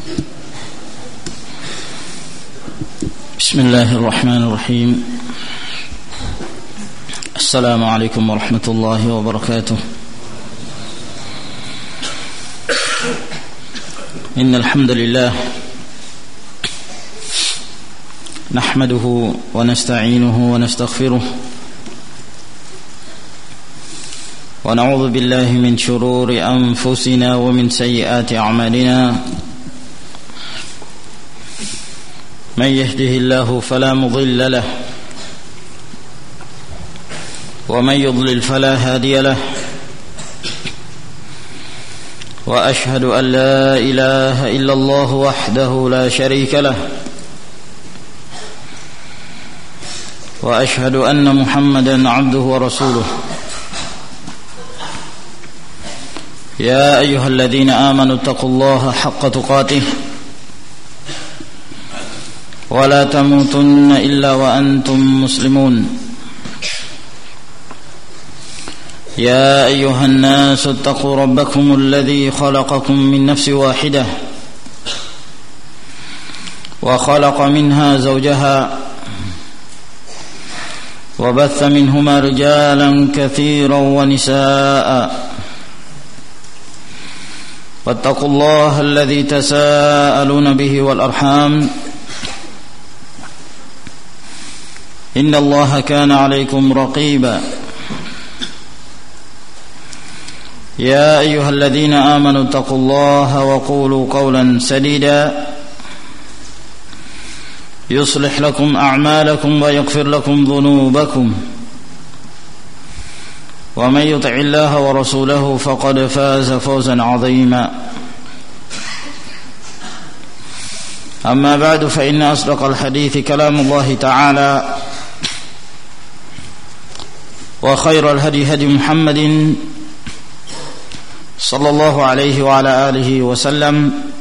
Bismillahirrahmanirrahim. Assalamualaikum warahmatullahi wabarakatuh. Innal hamdalillah nahmaduhu wa nasta'inuhu wa nastaghfiruh wa na'udzu billahi min shururi anfusina wa min sayyiati a'malina. من يهده الله فلا مضل له ومن يضلل فلا هادي له وأشهد أن لا إله إلا الله وحده لا شريك له وأشهد أن محمدا عبده ورسوله. يا أيها الذين آمنوا اتقوا الله حق تقاته ولا تموتن إلا وأنتم مسلمون. يا أيها الناس اتقوا ربكم الذي خلقكم من نفس واحدة وخلق منها زوجها وبث منهما رجالا كثيرا ونساء واتقوا الله الذي تساءلون به والأرحام إن الله كان عليكم رقيبا. يا أيها الذين آمنوا اتقوا الله وقولوا قولا سديدا يصلح لكم أعمالكم ويغفر لكم ذنوبكم ومن يطع الله ورسوله فقد فاز فوزا عظيما. أما بعد فإن أصدق الحديث كلام الله تعالى وخير الهدي هدي محمد صلى الله عليه وعلى آله وسلم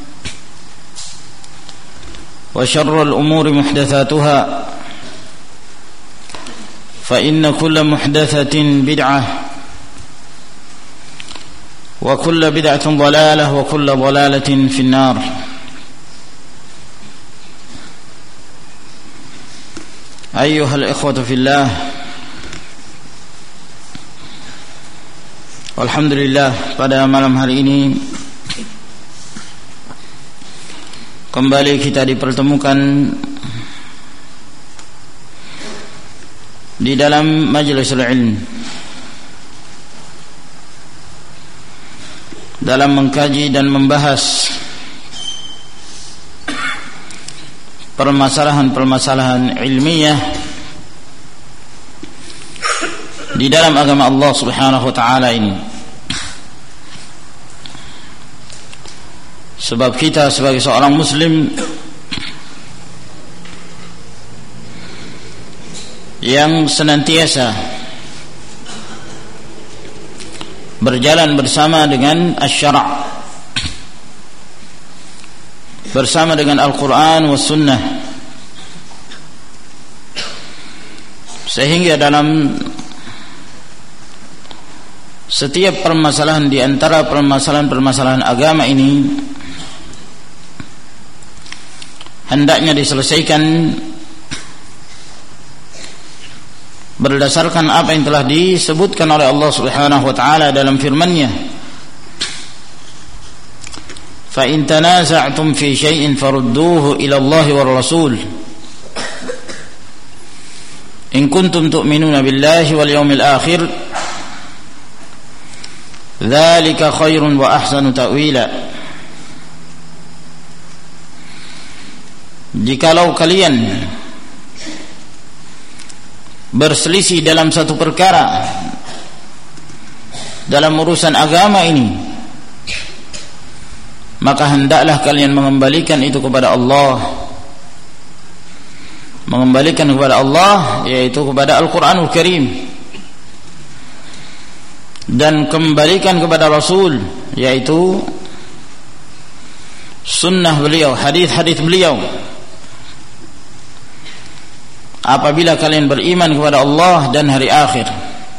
وشر الأمور محدثاتها فإن كل محدثة بدعة وكل بدعة ضلالة وكل ضلالة في النار. أيها الإخوة في الله, alhamdulillah, pada malam hari ini kembali kita dipertemukan di dalam majlisul ilm dalam mengkaji dan membahas permasalahan-permasalahan ilmiah di dalam agama Allah Subhanahu wa taala ini. Sebab kita sebagai seorang muslim yang senantiasa berjalan bersama dengan asy-syara', bersama dengan Al-Quran was sunnah, sehingga dalam setiap permasalahan di antara permasalahan-permasalahan agama ini hendaknya diselesaikan berdasarkan apa yang telah disebutkan oleh Allah Subhanahu wa taala dalam firman-Nya, fa in tanaza'tum fi syai'in farudduhu ila Allah war rasul in kuntum tu'minuna billahi wal yawmil akhir dzalika khairun wa ahsanu ta'wila. Jikalau kalian berselisih dalam satu perkara dalam urusan agama ini, maka hendaklah kalian mengembalikan itu kepada Allah, mengembalikan kepada Allah, yaitu kepada Al-Quranul Karim, dan kembalikan kepada Rasul, yaitu sunnah beliau, hadis-hadis beliau. Apabila kalian beriman kepada Allah dan hari akhir,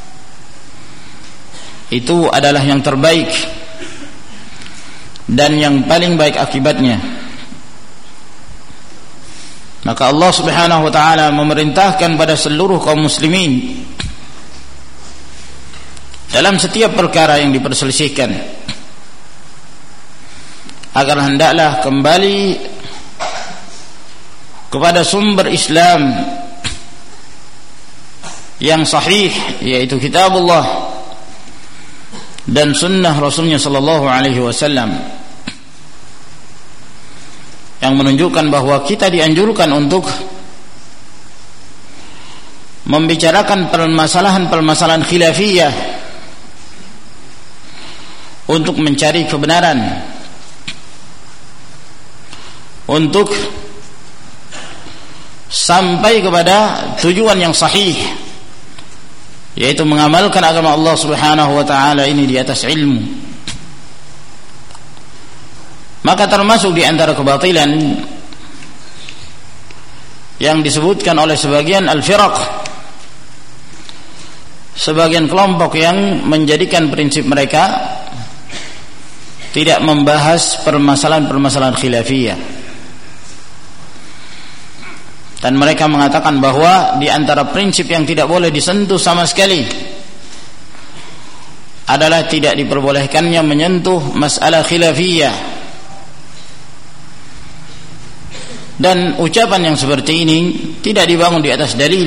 itu adalah yang terbaik dan yang paling baik akibatnya. Maka Allah Subhanahu wa taala memerintahkan pada seluruh kaum muslimin dalam setiap perkara yang diperselisihkan agar hendaklah kembali kepada sumber Islam yang sahih, yaitu kitabullah dan sunnah Rasulnya sallallahu alaihi wasallam, yang menunjukkan bahwa kita dianjurkan untuk membicarakan permasalahan-permasalahan khilafiyah untuk mencari kebenaran, untuk sampai kepada tujuan yang sahih, yaitu mengamalkan agama Allah Subhanahu wa taala ini di atas ilmu. Maka termasuk di antara kebatilan yang disebutkan oleh sebagian al-firaq, sebagian kelompok yang menjadikan prinsip mereka tidak membahas permasalahan-permasalahan khilafiyah, dan mereka mengatakan bahwa di antara prinsip yang tidak boleh disentuh sama sekali adalah tidak diperbolehkannya menyentuh masalah khilafiyah. Dan ucapan yang seperti ini tidak dibangun di atas dalil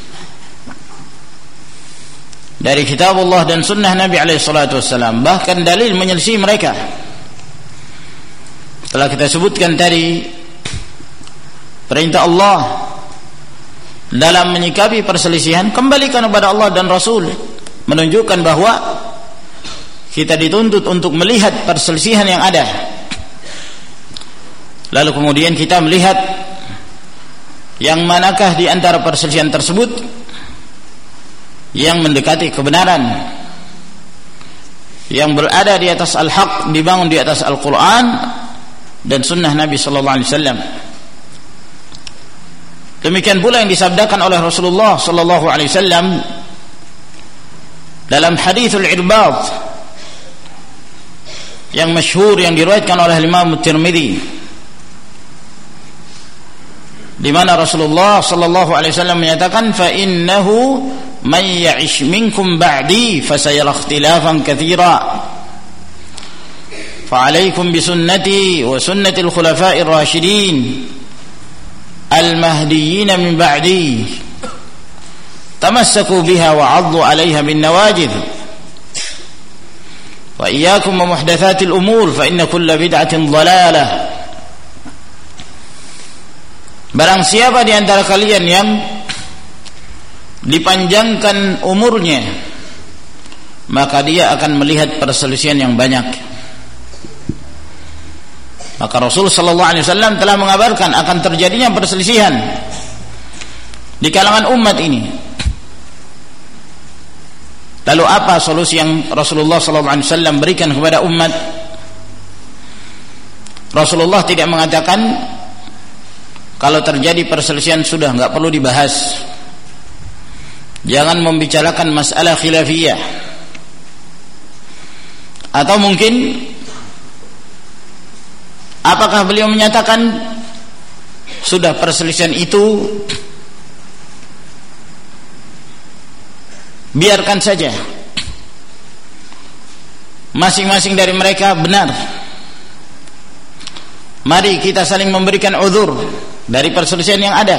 dari kitabullah dan sunnah Nabi alaihi salatu wassalam. Bahkan dalil menyelisih mereka. Setelah kita sebutkan tadi perintah Allah dalam menyikapi perselisihan, kembalikan kepada Allah dan Rasul, menunjukkan bahwa kita dituntut untuk melihat perselisihan yang ada. Lalu kemudian kita melihat yang manakah di antara perselisihan tersebut yang mendekati kebenaran, yang berada di atas al-haq, dibangun di atas Al-Quran dan sunnah Nabi sallallahu alaihi wasallam. Demikian pula yang disabdakan oleh Rasulullah sallallahu alaihi wasallam dalam haditsul Irbad yang masyhur, yang diriwayatkan oleh Imam Tirmidzi, di mana Rasulullah sallallahu alaihi wasallam menyatakan, fa innahu man ya'ish minkum ba'di fasayara ikhtilafan katsira fa 'alaikum bi sunnati wa sunnati al-khulafa'ir rasyidin al-mahdiyyin min ba'di tamassaku biha wa 'addu 'alayha bin nawajid wa iyyakum wa muhdatsatil umur fa inna kulla bid'atin dhalalah. Barang siapa di antara kalian yang dipanjangkan umurnya, maka dia akan melihat perselisihan yang banyak. Maka Rasul sallallahu alaihi wasallam telah mengabarkan akan terjadinya perselisihan di kalangan umat ini. Lalu apa solusi yang Rasulullah sallallahu alaihi wasallam berikan kepada umat? Rasulullah tidak mengatakan kalau terjadi perselisihan sudah enggak perlu dibahas, jangan membicarakan masalah khilafiyah. Atau mungkin apakah beliau menyatakan sudah perselisihan itu biarkan saja, masing-masing dari mereka benar, mari kita saling memberikan uzur dari perselisihan yang ada?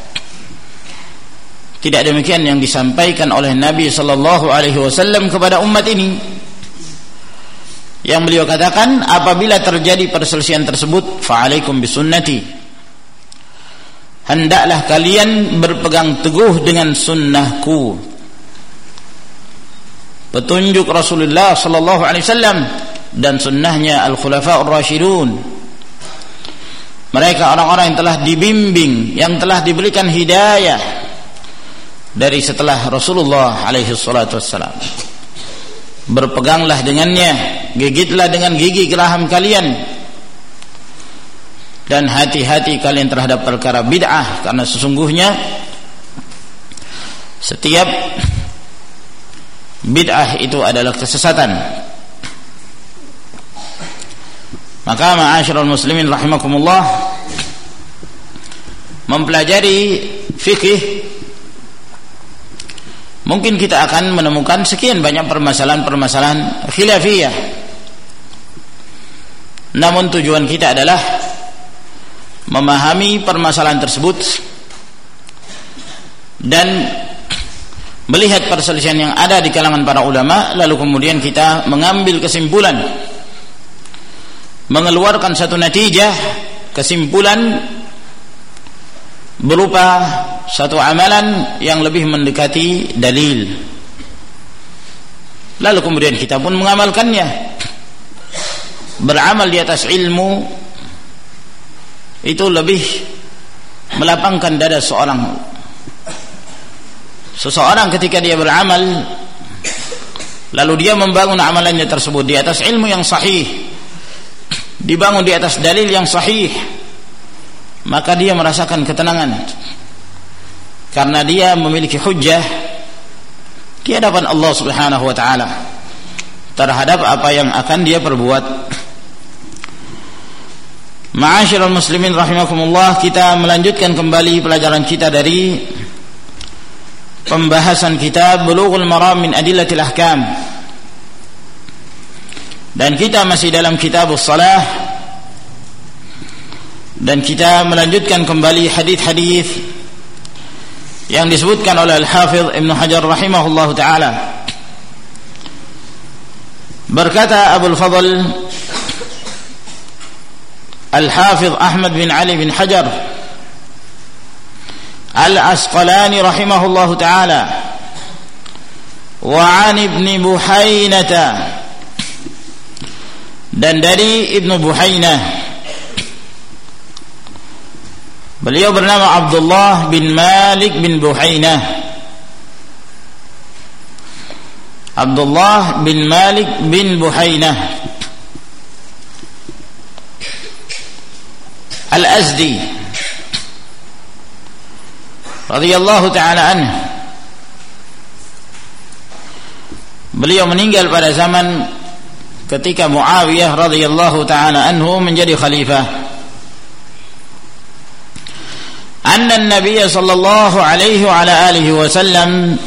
Tidak demikian yang disampaikan oleh Nabi sallallahu alaihi wasallam kepada umat ini. Yang beliau katakan, apabila terjadi perselisihan tersebut, fa'alaikum bisunnati, hendaklah kalian berpegang teguh dengan sunnahku, petunjuk Rasulullah sallallahu alaihi wasallam dan sunnahnya al-khulafa'ur rasyidun. Mereka orang-orang yang telah dibimbing, yang telah diberikan hidayah dari setelah Rasulullah alaihi salatu wassalam. Berpeganglah dengannya, gigitlah dengan gigi geraham kalian, dan hati-hati kalian terhadap perkara bid'ah, karena sesungguhnya setiap bid'ah itu adalah kesesatan. Maka ma'asyiral muslimin rahimakumullah, mempelajari fikih, mungkin kita akan menemukan sekian banyak permasalahan-permasalahan khilafiyah. Namun tujuan kita adalah memahami permasalahan tersebut dan melihat perselisihan yang ada di kalangan para ulama, lalu kemudian kita mengambil kesimpulan, mengeluarkan satu natijah, kesimpulan berupa satu amalan yang lebih mendekati dalil. Lalu kemudian kita pun mengamalkannya, beramal di atas ilmu. Itu lebih melapangkan dada seseorang ketika dia beramal, lalu dia membangun amalannya tersebut di atas ilmu yang sahih, dibangun di atas dalil yang sahih, maka dia merasakan ketenangan karena dia memiliki hujjah di hadapan Allah Subhanahu wa taala terhadap apa yang akan dia perbuat. Ma'asyiral muslimin rahimakumullah, kita melanjutkan kembali pelajaran kita dari pembahasan kitab Bulughul Maram min Adillatil Ahkam, dan kita masih dalam kitabus shalah, dan kita melanjutkan kembali hadis-hadis yang disebutkan oleh Al-Hafidh Ibnu Hajar rahimahullahu taala. Berkata Abul Fadl Al-Hafidh Ahmad bin Ali bin Hajar Al-Asqalani rahimahullahu ta'ala, wa 'an Ibni Buhainata, dan dari Ibnu Buhainah, beliau bernama Abdullah bin Malik bin Buhainah. Abdullah bin Malik bin Buhainah Al-Azdi radhiyallahu ta'ala anhu. Beliau meninggal pada zaman ketika Muawiyah radhiyallahu ta'ala anhu menjadi khalifah. Anna an-nabiy sallallahu alaihi wa ala alihi wasallam,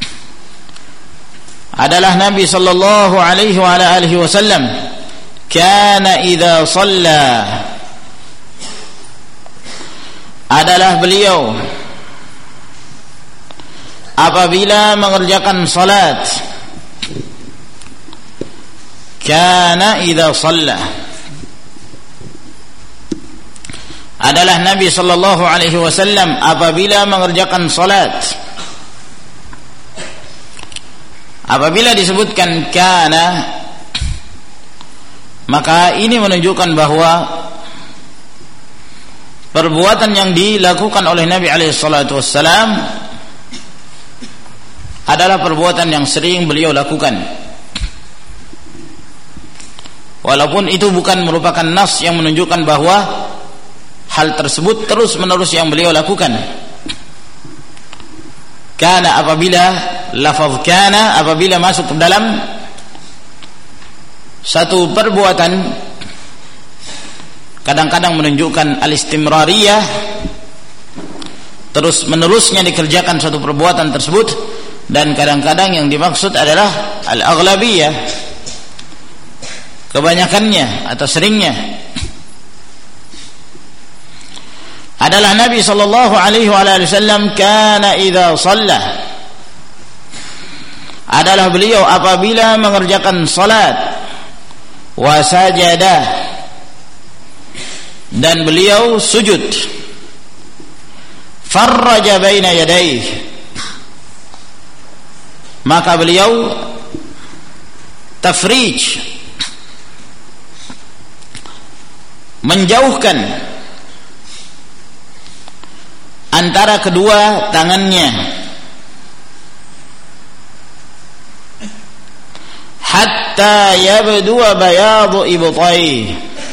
adalah Nabi sallallahu alaihi wa ala alihi wasallam, kana idza shalla, adalah beliau apabila mengerjakan salat, kana idza shalla, adalah Nabi sallallahu alaihi wasallam apabila mengerjakan salat. Apabila disebutkan kana, maka ini menunjukkan bahwa perbuatan yang dilakukan oleh Nabi alaihi salatu wassalam adalah perbuatan yang sering beliau lakukan, walaupun itu bukan merupakan nas yang menunjukkan bahwa hal tersebut terus menerus yang beliau lakukan. Kana, apabila lafaz kana apabila masuk ke dalam satu perbuatan, kadang-kadang menunjukkan al-istimrariyah, terus menerusnya dikerjakan satu perbuatan tersebut, dan kadang-kadang yang dimaksud adalah al-aghlabiyah, kebanyakannya atau seringnya. Adalah Nabi sallallahu alaihi wasallam kana idza shalla, adalah beliau apabila mengerjakan salat, wa sajada, dan beliau sujud, farraja baina yadayhi, maka beliau tafrij, menjauhkan antara kedua tangannya, hatta yabdu bayadu ibtai,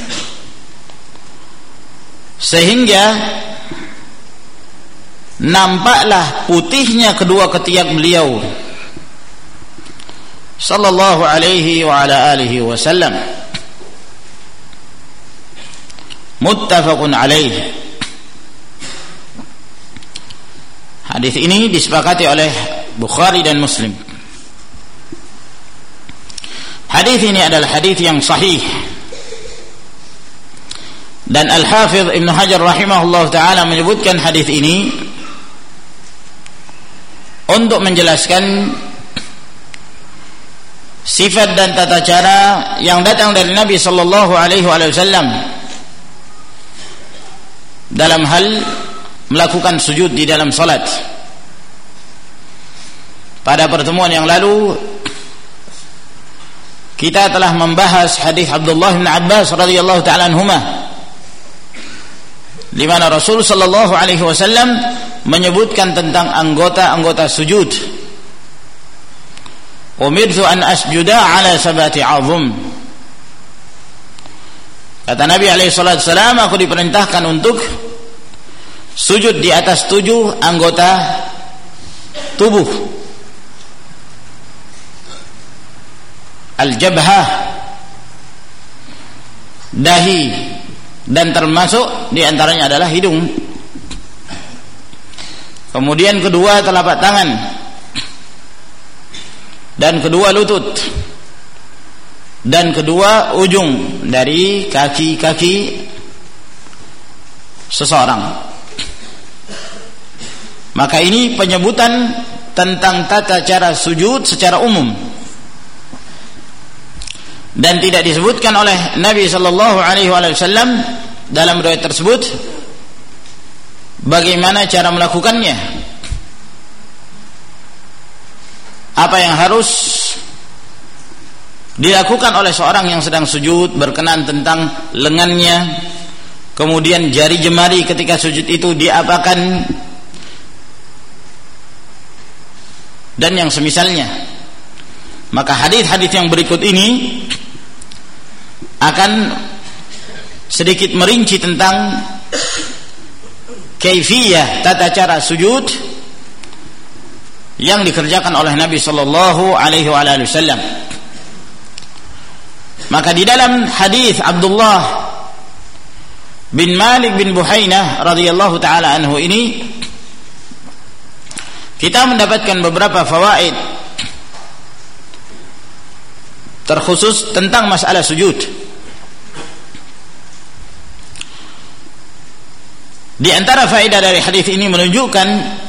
sehingga nampaklah putihnya kedua ketiak beliau sallallahu alaihi wa ala alihi wasallam. Muttafaqun alaihi. Hadis ini disepakati oleh Bukhari dan Muslim. Hadis ini adalah hadis yang sahih. Dan Al-Hafidh Ibn Hajar rahimahullah ta'ala menyebutkan hadis ini untuk menjelaskan sifat dan tata cara yang datang dari Nabi sallallahu alaihi wasallam dalam hal melakukan sujud di dalam salat. Pada pertemuan yang lalu kita telah membahas hadis Abdullah bin Abbas radhiyallahu ta'ala anhuma, di mana Rasul sallallahu alaihi wasallam menyebutkan tentang anggota-anggota sujud. Umirtu an asjuda ala sabati azum. Kata Nabi alaihi salatu wasallam, aku diperintahkan untuk sujud di atas 7 anggota tubuh. Al-jabhah, dahi, dan termasuk diantaranya adalah hidung. Kemudian kedua telapak tangan, dan kedua lutut, dan kedua ujung dari kaki-kaki seseorang. Maka ini penyebutan tentang tata cara sujud secara umum, dan tidak disebutkan oleh Nabi sallallahu alaihi wasallam dalam riwayat tersebut bagaimana cara melakukannya, apa yang harus dilakukan oleh seorang yang sedang sujud berkenaan tentang lengannya, kemudian jari jemari ketika sujud itu diapakan, dan yang semisalnya. Maka hadis-hadis yang berikut ini akan sedikit merinci tentang kaifiyah, tata cara sujud yang dikerjakan oleh Nabi sallallahu alaihi wasallam. Maka di dalam hadis Abdullah bin Malik bin Buhainah radhiyallahu taala anhu ini kita mendapatkan beberapa fawaid terkhusus tentang masalah sujud. Di antara faedah dari hadis ini menunjukkan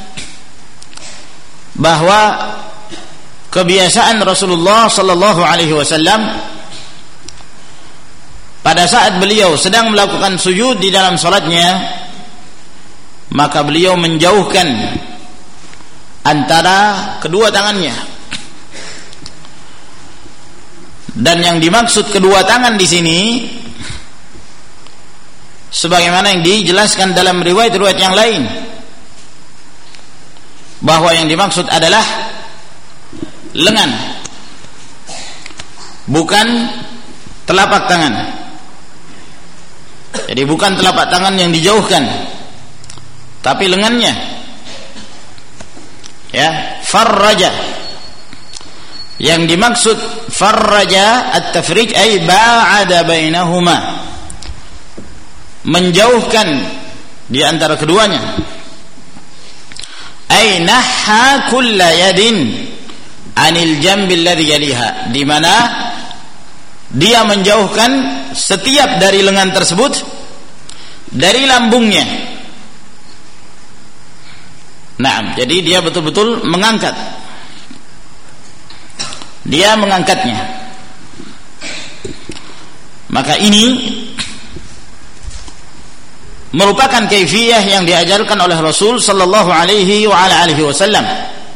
bahwa kebiasaan Rasulullah sallallahu alaihi wasallam pada saat beliau sedang melakukan sujud di dalam salatnya, maka beliau menjauhkan antara kedua tangannya. Dan yang dimaksud kedua tangan di sini, sebagaimana yang dijelaskan dalam riwayat-riwayat yang lain, bahwa yang dimaksud adalah lengan, bukan telapak tangan. Jadi bukan telapak tangan yang dijauhkan, tapi lengannya. Ya, farraja. Yang dimaksud farraja at-tafrij ay ba'ada bainahuma, menjauhkan di antara keduanya. Ay nahha kulla yadin anil jambil ladzi yaliha, di mana dia menjauhkan setiap dari lengan tersebut dari lambungnya. Nah, jadi dia betul-betul mengangkat. Dia mengangkatnya. Maka ini merupakan kaifiyah yang diajarkan oleh Rasul sallallahu alaihi wasallam,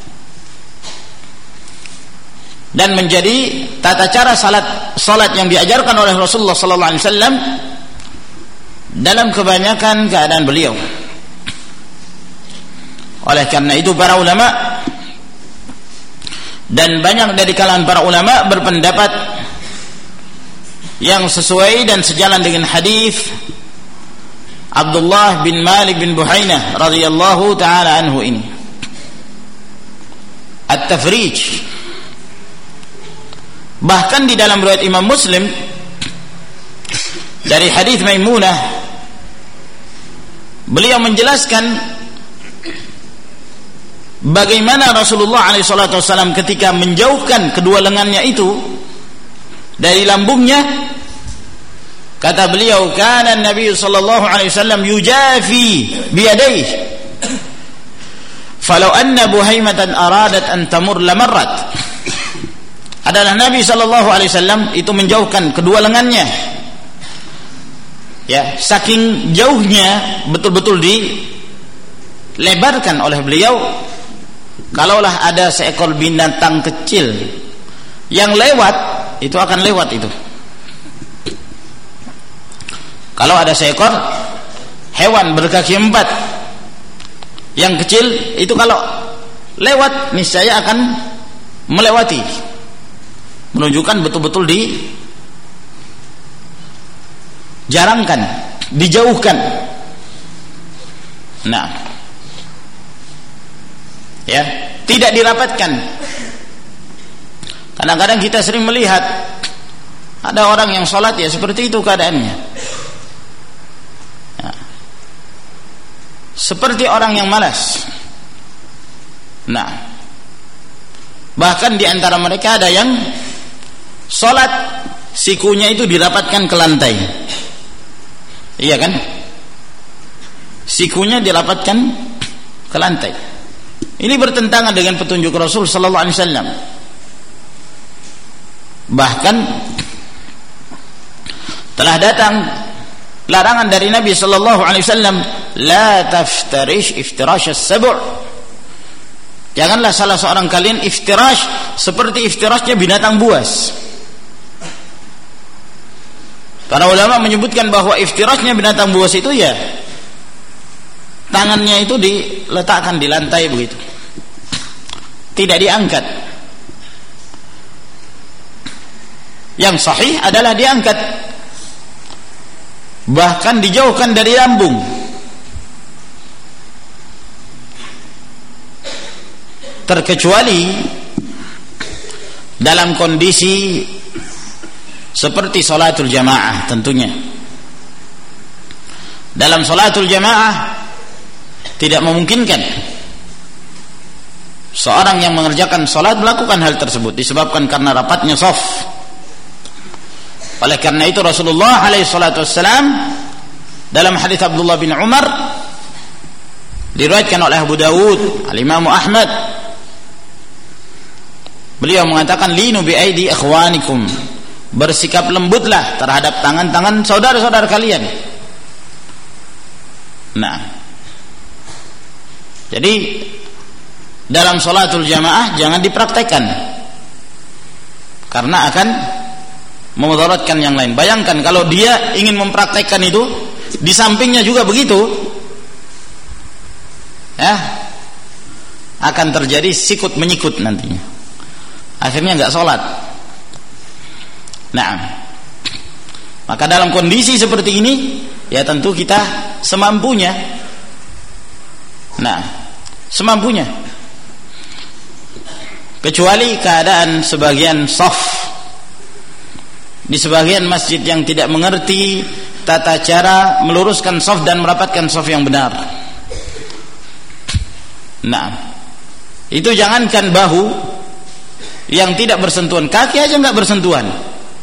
dan menjadi tata cara salat yang diajarkan oleh Rasulullah sallallahu alaihi wasallam dalam kebanyakan keadaan beliau. Oleh karena itu para ulama dan banyak dari kalangan para ulama berpendapat yang sesuai dan sejalan dengan hadis Abdullah bin Malik bin Buhainah radhiyallahu taala anhu ini. At-tafrij, bahkan di dalam riwayat Imam Muslim dari hadis Maimunah, beliau menjelaskan bagaimana Rasulullah SAW ketika menjauhkan kedua lengannya itu dari lambungnya. Kata beliau, kana Nabi sallallahu alaihi wasallam yujafi biyadayhi falau anna buhaimatan aradat an tamur lamarrat. Adalah Nabi sallallahu alaihi wasallam itu menjauhkan kedua lengannya, ya, saking jauhnya, betul-betul dilebarkan oleh beliau. Kalaulah ada seekor binatang kecil yang lewat, itu akan lewat itu. Kalau ada seekor hewan berkaki 4 yang kecil, itu kalau lewat niscaya akan melewati, menunjukkan betul-betul dijarangkan, dijauhkan. Nah, ya, tidak dirapatkan. Kadang-kadang kita sering melihat ada orang yang sholat, ya seperti itu keadaannya, ya, seperti orang yang malas. Nah, bahkan di antara mereka ada yang sholat sikunya itu dirapatkan ke lantai, iya kan? Sikunya dirapatkan ke lantai. Ini bertentangan dengan petunjuk Rasul sallallahu alaihi wasallam. Bahkan telah datang larangan dari Nabi sallallahu alaihi wasallam, la taftarish iftirash as-sab'. Janganlah salah seorang kalian iftirash seperti iftirashnya binatang buas. Para ulama menyebutkan bahwa iftirashnya binatang buas itu, ya, tangannya itu diletakkan di lantai begitu, tidak diangkat. Yang sahih adalah diangkat, bahkan dijauhkan dari lambung. Terkecuali dalam kondisi seperti sholatul jamaah tentunya. Dalam sholatul jamaah tidak memungkinkan seorang yang mengerjakan sholat melakukan hal tersebut, disebabkan karena rapatnya shaf. Oleh karena itu Rasulullah SAW dalam hadis Abdullah bin Umar, diriwayatkan oleh Abu Dawud, Al-Imam Ahmad, beliau mengatakan, linu bi aidi ikhwanikum, bersikap lembutlah terhadap tangan-tangan saudara-saudara kalian. Nah, jadi dalam sholatul jamaah jangan dipraktekkan, karena akan memudaratkan yang lain. Bayangkan kalau dia ingin mempraktekkan itu, di sampingnya juga begitu, ya, akan terjadi sikut menyikut nantinya, akhirnya nggak sholat. Nah, maka dalam kondisi seperti ini, ya tentu kita semampunya. Nah, semampunya, kecuali keadaan sebagian shaf di sebagian masjid yang tidak mengerti tata cara meluruskan shaf dan merapatkan shaf yang benar. Nah, itu jangankan bahu yang tidak bersentuhan, kaki aja nggak bersentuhan.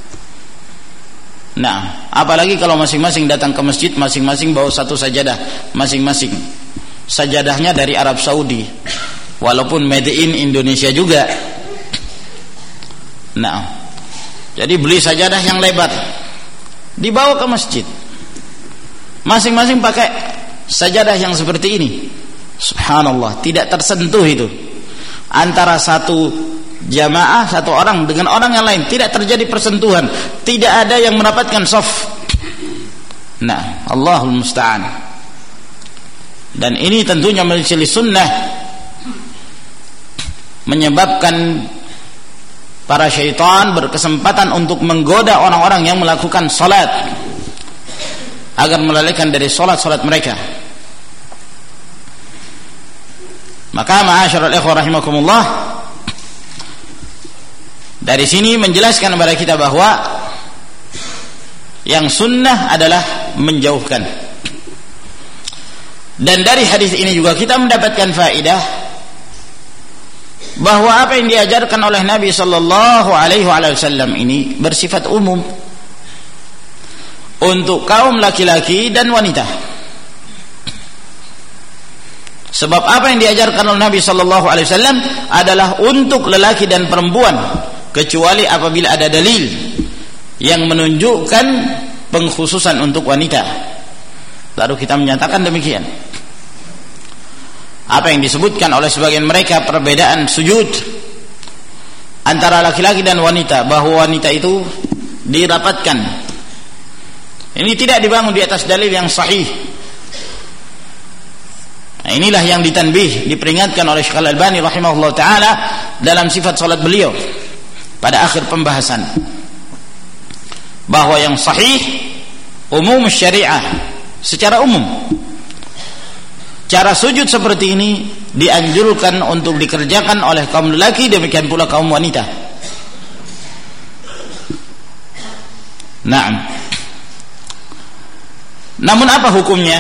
Nah, apalagi kalau masing-masing datang ke masjid, masing-masing bawa satu sajadah, masing-masing sajadahnya dari Arab Saudi, walaupun made in Indonesia juga. Nah, jadi beli sajadah yang lebar, dibawa ke masjid, masing-masing pakai sajadah yang seperti ini. Subhanallah, tidak tersentuh itu antara satu jamaah, satu orang dengan orang yang lain, tidak terjadi persentuhan, tidak ada yang mendapatkan shaf. Nah, Allahul musta'an. Dan ini tentunya menyelisih sunnah, menyebabkan para syaitan berkesempatan untuk menggoda orang-orang yang melakukan salat agar melalaikan dari salat-salat mereka. Maka ma'asyiral ikhwah rahimakumullah, dari sini menjelaskan kepada kita bahwa yang sunnah adalah menjauhkan. Dan dari hadis ini juga kita mendapatkan faedah bahwa apa yang diajarkan oleh Nabi sallallahu alaihi wasallam ini bersifat umum untuk kaum laki-laki dan wanita. Sebab apa yang diajarkan oleh Nabi sallallahu alaihi wasallam adalah untuk lelaki dan perempuan, kecuali apabila ada dalil yang menunjukkan pengkhususan untuk wanita. Lalu kita menyatakan demikian. Apa yang disebutkan oleh sebagian mereka perbedaan sujud antara laki-laki dan wanita, bahwa wanita itu dirapatkan, ini tidak dibangun di atas dalil yang sahih. Nah, inilah yang ditanbih, diperingatkan oleh Syekh Al-Albani rahimahullah ta'ala dalam sifat salat beliau pada akhir pembahasan, bahwa yang sahih umum syariah, secara umum cara sujud seperti ini dianjurkan untuk dikerjakan oleh kaum lelaki, demikian pula kaum wanita. Naam. Namun apa hukumnya?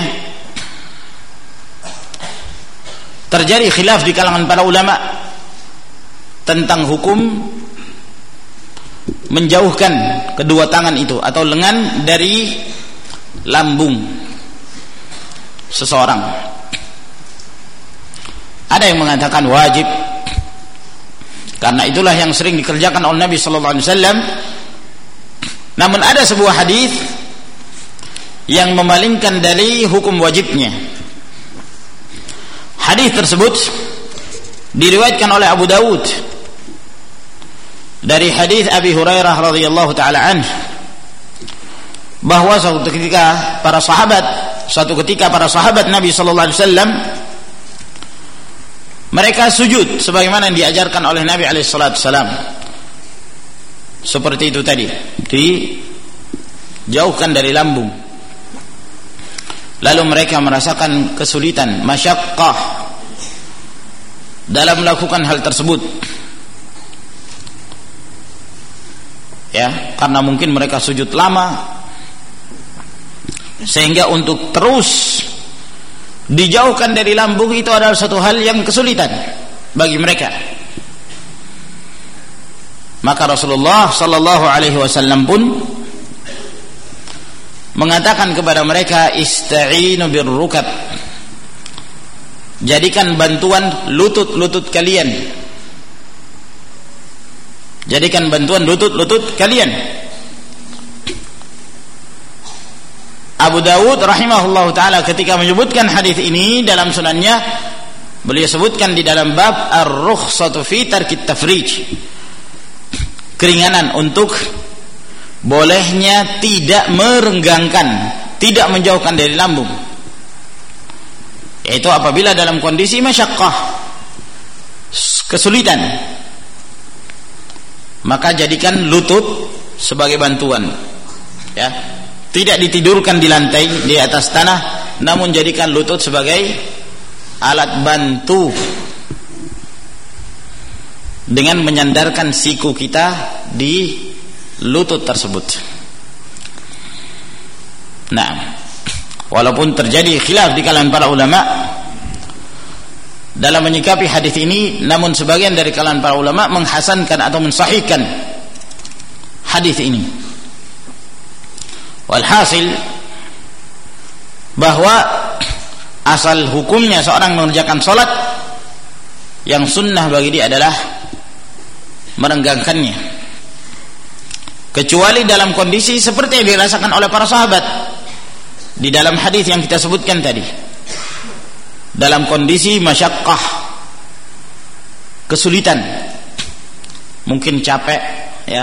Terjadi khilaf di kalangan para ulama tentang hukum menjauhkan kedua tangan itu atau lengan dari lambung seseorang. Ada yang mengatakan wajib, karena itulah yang sering dikerjakan oleh Nabi sallallahu alaihi wasallam. Namun ada sebuah hadis yang memalingkan dari hukum wajibnya. Hadis tersebut diriwayatkan oleh Abu Dawud dari hadis Abi Hurairah radhiyallahu taala anhu, bahwa suatu ketika para sahabat Nabi sallallahu alaihi wasallam mereka sujud sebagaimana yang diajarkan oleh Nabi alaihi salatu wasallam. Seperti itu tadi, dijauhkan dari lambung. Lalu mereka merasakan kesulitan, masyaqqah dalam melakukan hal tersebut. Ya, karena mungkin mereka sujud lama, sehingga untuk terus dijauhkan dari lambung itu adalah satu hal yang kesulitan bagi mereka. Maka Rasulullah sallallahu alaihi wasallam pun mengatakan kepada mereka, ista'inu birrukab, jadikan bantuan lutut-lutut kalian, jadikan bantuan lutut-lutut kalian. Abu Dawud rahimahullahu ta'ala ketika menyebutkan hadis ini dalam sunannya, beliau sebutkan di dalam bab ar-rukhsatu fi tarkit tafrij, keringanan untuk bolehnya tidak merenggangkan, tidak menjauhkan dari lambung, yaitu apabila dalam kondisi masyaqqah, kesulitan, maka jadikan lutut sebagai bantuan, ya, tidak ditidurkan di lantai di atas tanah, namun jadikan lutut sebagai alat bantu dengan menyandarkan siku kita di lutut tersebut. Nah, walaupun terjadi khilaf di kalangan para ulama dalam menyikapi hadis ini, namun sebagian dari kalangan para ulama menghasankan atau mensahihkan hadis ini. Walhasil bahwa asal hukumnya seorang mengerjakan salat, yang sunnah bagi dia adalah merenggangkannya, kecuali dalam kondisi seperti yang dirasakan oleh para sahabat di dalam hadis yang kita sebutkan tadi, dalam kondisi masyaqqah, kesulitan, mungkin capek, ya,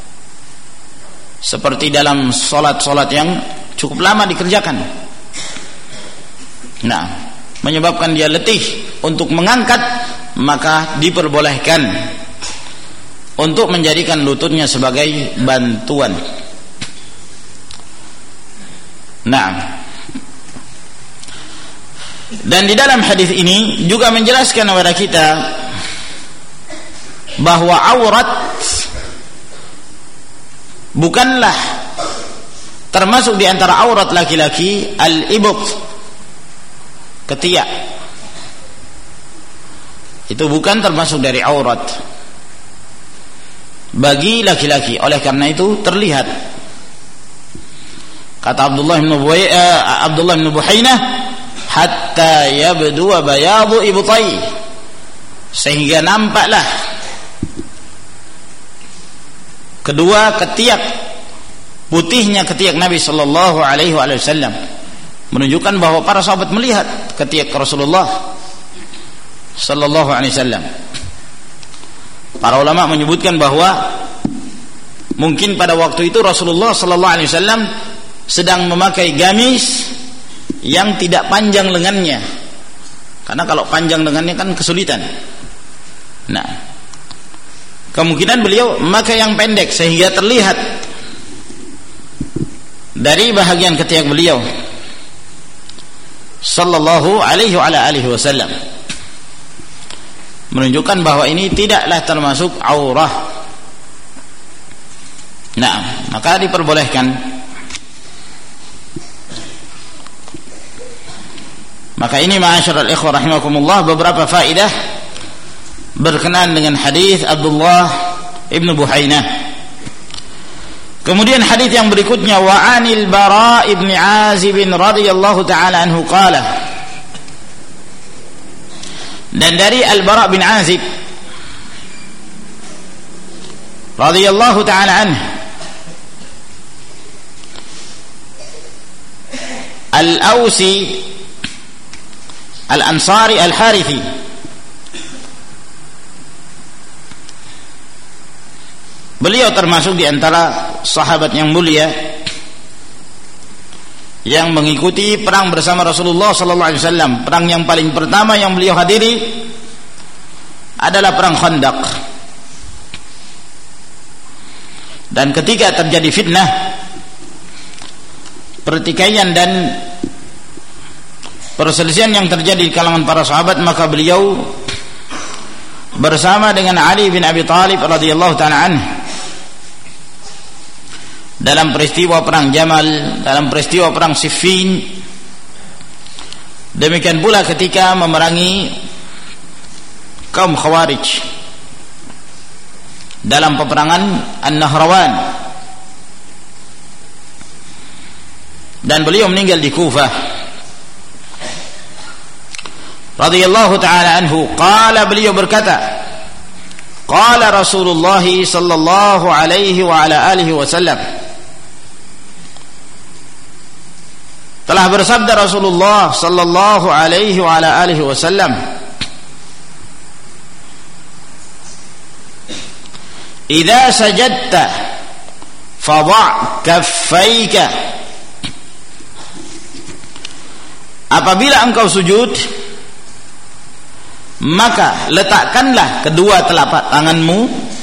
seperti dalam solat-solat yang cukup lama dikerjakan. Nah, menyebabkan dia letih untuk mengangkat, maka diperbolehkan untuk menjadikan lututnya sebagai bantuan. Nah, dan di dalam hadis ini juga menjelaskan kepada kita bahwa aurat bukanlah termasuk di antara aurat laki-laki al-ibut, ketiak. itu bukan termasuk dari aurat bagi laki-laki. Oleh karena itu terlihat, kata Abdullah bin Buhainah, hatta yabdu bayadu ibtai, sehingga nampaklah kedua ketiak, putihnya ketiak Nabi sallallahu alaihi wasallam, menunjukkan bahwa para sahabat melihat ketiak Rasulullah sallallahu alaihi wasallam. Para ulama menyebutkan bahwa mungkin pada waktu itu Rasulullah sallallahu alaihi wasallam sedang memakai gamis yang tidak panjang lengannya, karena kalau panjang lengannya kan kesulitan. Nah, kemungkinan beliau memakai yang pendek sehingga terlihat dari bahagian ketiak beliau sallallahu alaihi wasallam, menunjukkan bahwa ini tidaklah termasuk aurah. Nah, maka diperbolehkan. Maka ini ma'asyiral ikhwah rahimakumullah beberapa faedah berkenaan dengan hadis Abdullah ibn Buhainah. Kemudian hadis yang berikutnya, wa anil Bara ibn Azib radhiyallahu taala anhu qala, dan dari Al-Bara bin Azib radhiyallahu taala anhu, Al-Ausi Al-Ansari Al-Harithi, beliau termasuk di antara sahabat yang mulia yang mengikuti perang bersama Rasulullah sallallahu alaihi wasallam. Perang yang paling pertama yang beliau hadiri adalah perang Khandaq. Dan ketika terjadi fitnah, pertikaian dan perselisihan yang terjadi di kalangan para sahabat, maka beliau bersama dengan Ali bin Abi Thalib radhiyallahu ta'ala anhu dalam peristiwa perang Jamal, dalam peristiwa perang Siffin. Demikian pula ketika memerangi kaum Khawarij dalam peperangan An-Nahrawan, dan beliau meninggal di Kufah radhiyallahu ta'ala anhu. Qala, beliau berkata, qala Rasulullah sallallahu alaihi wa ala alihi wasallam, telah bersabda Rasulullah sallallahu alaihi wa ala alihi wasallam, idza sajadta fadha' kaffaika, apabila engkau sujud maka letakkanlah kedua telapak tanganmu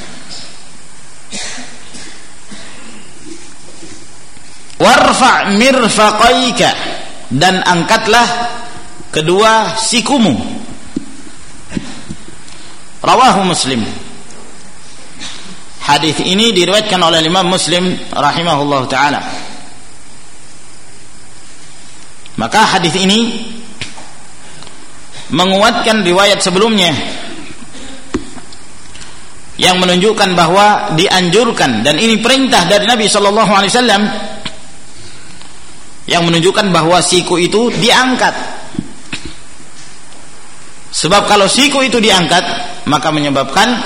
warfa' mirfaqaika, dan angkatlah kedua sikumu. Rawahu Muslim. Hadis ini diriwayatkan oleh Imam Muslim rahimahullah taala. Maka hadis ini menguatkan riwayat sebelumnya yang menunjukkan bahwa dianjurkan, dan ini perintah dari Nabi sallallahu alaihi wasallam yang menunjukkan bahwa siku itu diangkat. Sebab kalau siku itu diangkat, maka menyebabkan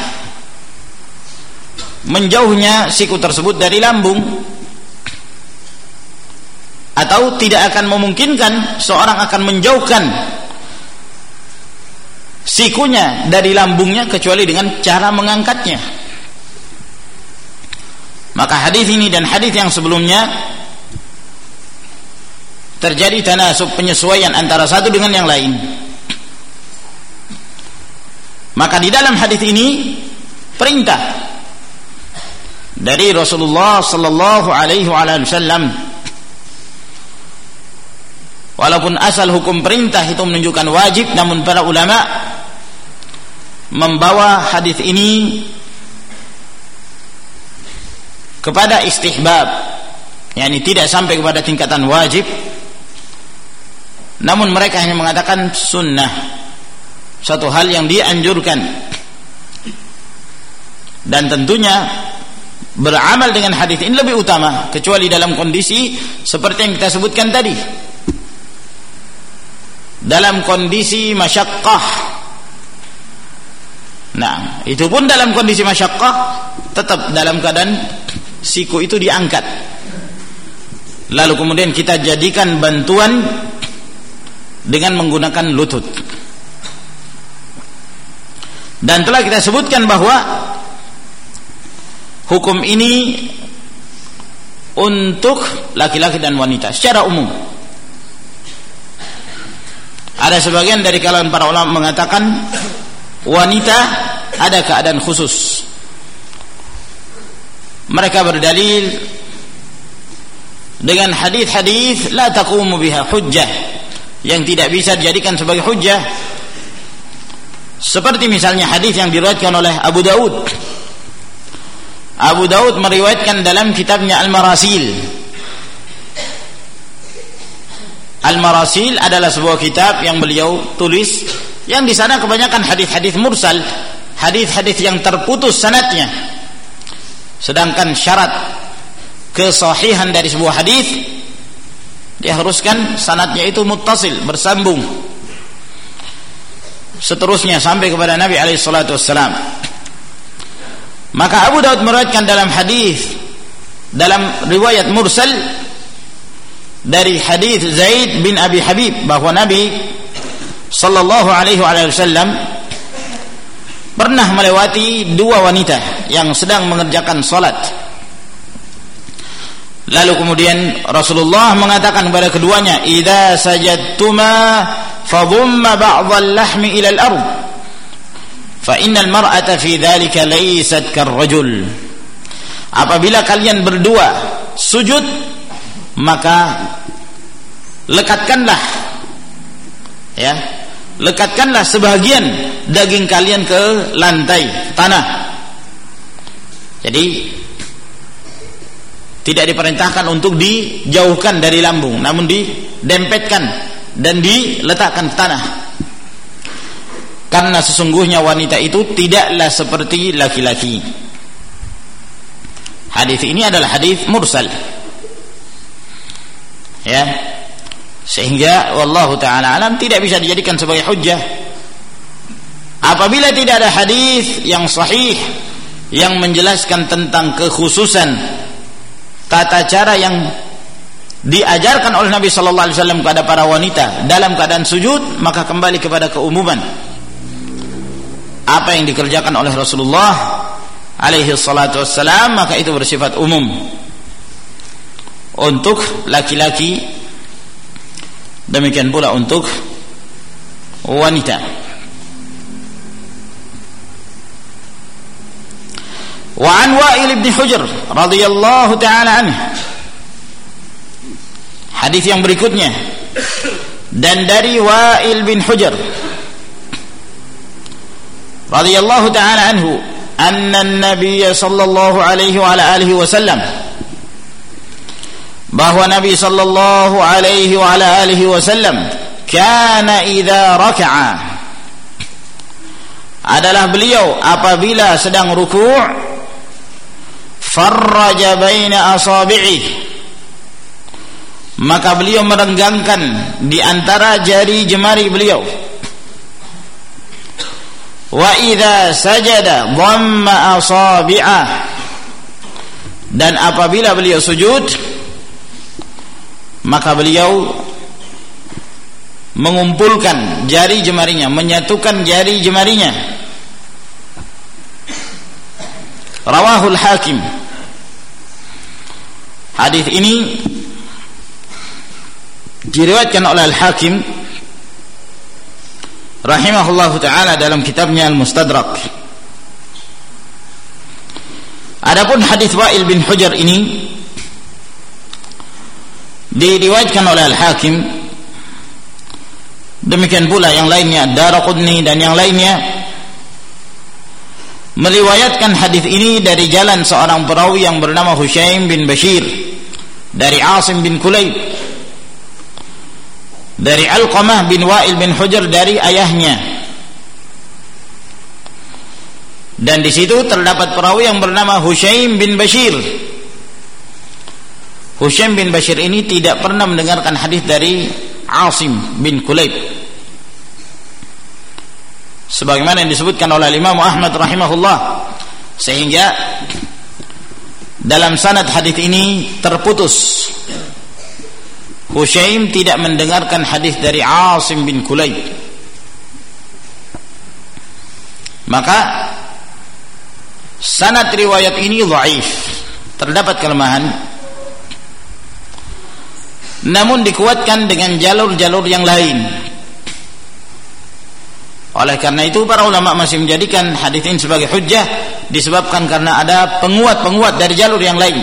menjauhnya siku tersebut dari lambung, atau tidak akan memungkinkan seorang akan menjauhkan sikunya dari lambungnya kecuali dengan cara mengangkatnya. Maka hadis ini dan hadis yang sebelumnya terjadi tanasub, penyesuaian antara satu dengan yang lain. Maka di dalam hadis ini perintah dari Rasulullah sallallahu alaihi wasallam, walaupun asal hukum perintah itu menunjukkan wajib, namun para ulama membawa hadis ini kepada istihbab, yakni tidak sampai kepada tingkatan wajib, namun mereka hanya mengatakan sunnah. satu hal yang dianjurkan. Dan tentunya beramal dengan hadis ini lebih utama, kecuali dalam kondisi seperti yang kita sebutkan tadi, dalam kondisi masyaqqah. Nah, itu pun dalam kondisi masyaqqah tetap dalam keadaan siku itu diangkat, lalu kemudian kita jadikan bantuan dengan menggunakan lutut. Dan telah kita sebutkan bahwa hukum ini untuk laki-laki dan wanita secara umum. Ada sebagian dari kalangan para ulama mengatakan wanita ada keadaan khusus. Mereka berdalil dengan hadis-hadis la taqumu biha hujjah, yang tidak bisa dijadikan sebagai hujjah, seperti misalnya hadis yang diriwayatkan oleh Abu Daud. Abu Daud meriwayatkan dalam kitabnya Al-Marasil. Al-Marasil adalah sebuah kitab yang beliau tulis, yang di sana kebanyakan hadis-hadis mursal, hadis-hadis yang terputus sanadnya. Sedangkan syarat kesahihan dari sebuah hadis diharuskan sanadnya itu muttasil, bersambung, seterusnya sampai kepada Nabi alaihi salatu wassalam. Maka Abu Daud meriwayatkan dalam hadis, dalam riwayat mursal dari hadis Zaid bin Abi Habib, bahwa Nabi sallallahu alaihi wasallam pernah melewati dua wanita yang sedang mengerjakan salat. Lalu kemudian Rasulullah mengatakan kepada keduanya, "Idza sajadtuma fadhumma ba'dhal lahmi ila al-ard, fa innal mar'ata fi dzalika laysat karrajul." Apabila kalian berdua sujud, maka lekatkanlah lekatkanlah sebagian daging kalian ke lantai, tanah. Jadi tidak diperintahkan untuk dijauhkan dari lambung, namun didempetkan dan diletakkan ke tanah. Karena sesungguhnya wanita itu tidaklah seperti laki-laki. Hadis ini adalah hadis mursal. Ya. Sehingga wallahu taala alam tidak bisa dijadikan sebagai hujjah. Apabila tidak ada hadis yang sahih yang menjelaskan tentang kekhususan tata cara yang diajarkan oleh Nabi sallallahu alaihi wasallam kepada para wanita dalam keadaan sujud, maka kembali kepada keumuman apa yang dikerjakan oleh Rasulullah alaihi salatu wassalam, maka itu bersifat umum untuk laki-laki, demikian pula untuk wanita. Wa an Wa'il bin Hujr radhiyallahu ta'ala anhu, hadis yang berikutnya, dan dari Wa'il bin Hujr radhiyallahu ta'ala anhu, anna an-nabiy sallallahu alaihi wa ala alihi wasallam, bahwa Nabi sallallahu alaihi wa ala alihi wasallam kana idza raka'a, adalah beliau apabila sedang ruku', farraja baina asabi'i, maka beliau merenggangkan di antara jari jemari beliau. Wa idza sajada dhamma asabi'ah, dan apabila beliau sujud, maka beliau mengumpulkan jari jemarinya, menyatukan jari jemarinya. Rawahul Hakim. Hadis ini diriwayatkan oleh Al-Hakim rahimahullahu taala dalam kitabnya Al-Mustadrak. Adapun hadis Wa'il bin Hujr ini diriwayatkan oleh Al-Hakim, demikian pula yang lainnya, Daraqutni dan yang lainnya meriwayatkan hadis ini dari jalan seorang perawi yang bernama Hushaim bin Bashir dari Asim bin Kulayb, dari Alqamah bin Wa'il bin Hujr dari ayahnya Dan di situ terdapat perawi yang bernama Hushaim bin Bashir. Hushaim bin Bashir ini tidak pernah mendengarkan hadis dari Asim bin Kulayb, sebagaimana yang disebutkan oleh Imam Ahmad rahimahullah, sehingga dalam sanad hadis ini terputus. Hushaim tidak mendengarkan hadis dari Asim bin Kulayb, maka sanad riwayat ini dhaif, terdapat kelemahan, namun dikuatkan dengan jalur-jalur yang lain. Oleh karena itu para ulama masih menjadikan hadis ini sebagai hujjah, disebabkan karena ada penguat-penguat dari jalur yang lain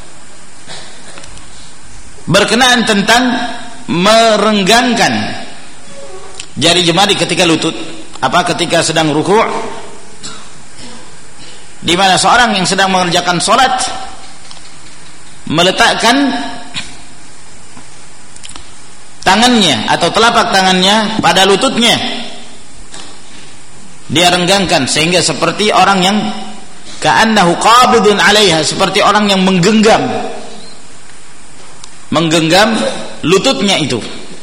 berkenaan tentang merenggangkan jari jemari ketika lutut, ketika sedang ruku', di mana seorang yang sedang mengerjakan salat meletakkan tangannya atau telapak tangannya pada lututnya, dia renggangkan sehingga seperti orang yang ka'annahu qabidun 'alaiha, seperti orang yang menggenggam lututnya itu.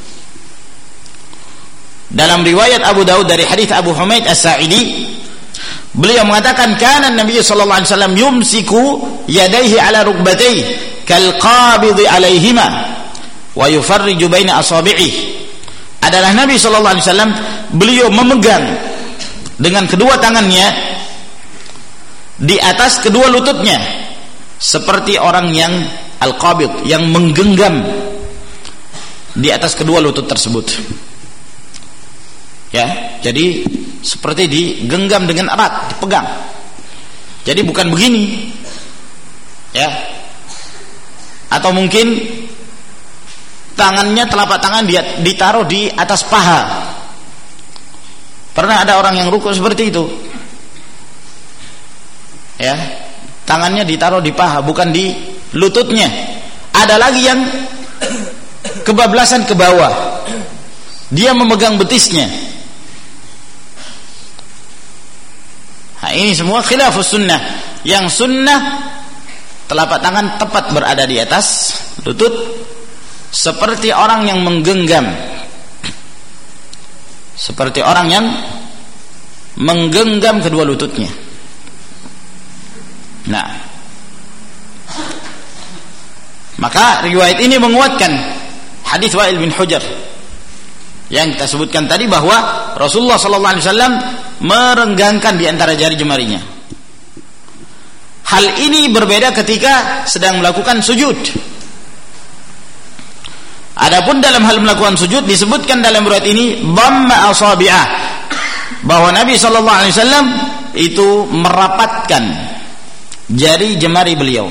Dalam riwayat Abu Daud dari hadis Abu Humaid As-Sa'idi, beliau mengatakan kana Nabi sallallahu alaihi wasallam yumsiku yadayhi ala rukbatayhi kal qabid alaihima wa yufarriju baina asabi'i. Adalah Nabi sallallahu alaihi wasallam, beliau memegang dengan kedua tangannya di atas kedua lututnya seperti orang yang al-qabid, yang menggenggam di atas kedua lutut tersebut. Ya, jadi seperti digenggam dengan erat, dipegang. Jadi bukan begini, ya. Atau mungkin tangannya, telapak tangan dia ditaruh di atas paha. Pernah ada orang yang rukuk seperti itu, ya. Tangannya ditaruh di paha, bukan di lututnya. Ada lagi yang kebablasan ke bawah, dia memegang betisnya. Nah, ini semua khilafus sunnah. Yang sunnah telapak tangan tepat berada di atas lutut seperti orang yang menggenggam, seperti orang yang menggenggam kedua lututnya. Nah, maka riwayat ini menguatkan hadis Wa'il bin Hujr yang kita sebutkan tadi, bahwa Rasulullah sallallahu alaihi wasallam merenggangkan di antara jari jemarinya. Hal ini berbeda ketika sedang melakukan sujud. Adapun dalam hal melakukan sujud disebutkan dalam riwayat ini dhamma asabi'ah, bahwa Nabi sallallahu alaihi wasallam itu merapatkan jari jemari beliau.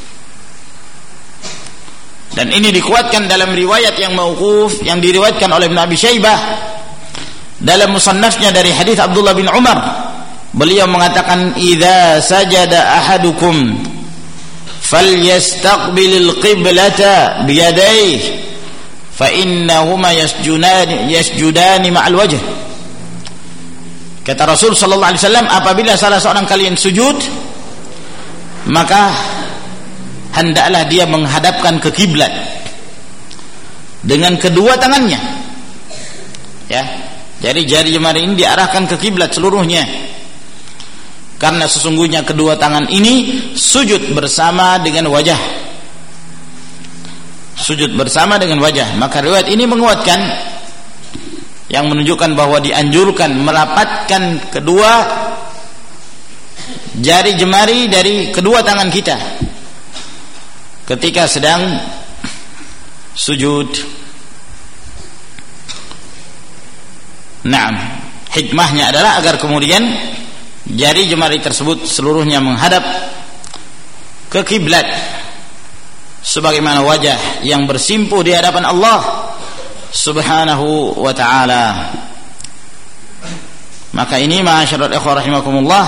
Dan ini dikuatkan dalam riwayat yang mauquf yang diriwayatkan oleh Ibnu Abi Syaibah dalam musannafnya dari hadis Abdullah bin Umar. Beliau mengatakan, idza sajada ahadukum falyastaqbilil qiblata biyadayhi fa innahuma yasjudani ma'al wajh. Kata Rasul sallallahu alaihi wasallam, apabila salah seorang kalian sujud, maka hendaklah dia menghadapkan ke kiblat dengan kedua tangannya. Ya. Jadi jari jemari ini diarahkan ke kiblat seluruhnya, karena sesungguhnya kedua tangan ini sujud bersama dengan wajah. Sujud bersama dengan wajah. Maka riwayat ini menguatkan, yang menunjukkan bahwa dianjurkan merapatkan kedua jari jemari dari kedua tangan kita ketika sedang sujud. Nah, hikmahnya adalah agar kemudian jari jemari tersebut seluruhnya menghadap ke kiblat, sebagaimana wajah yang bersimpuh di hadapan Allah Subhanahu wa ta'ala. Maka ini ma'asyiral ikhwah rahimakumullah,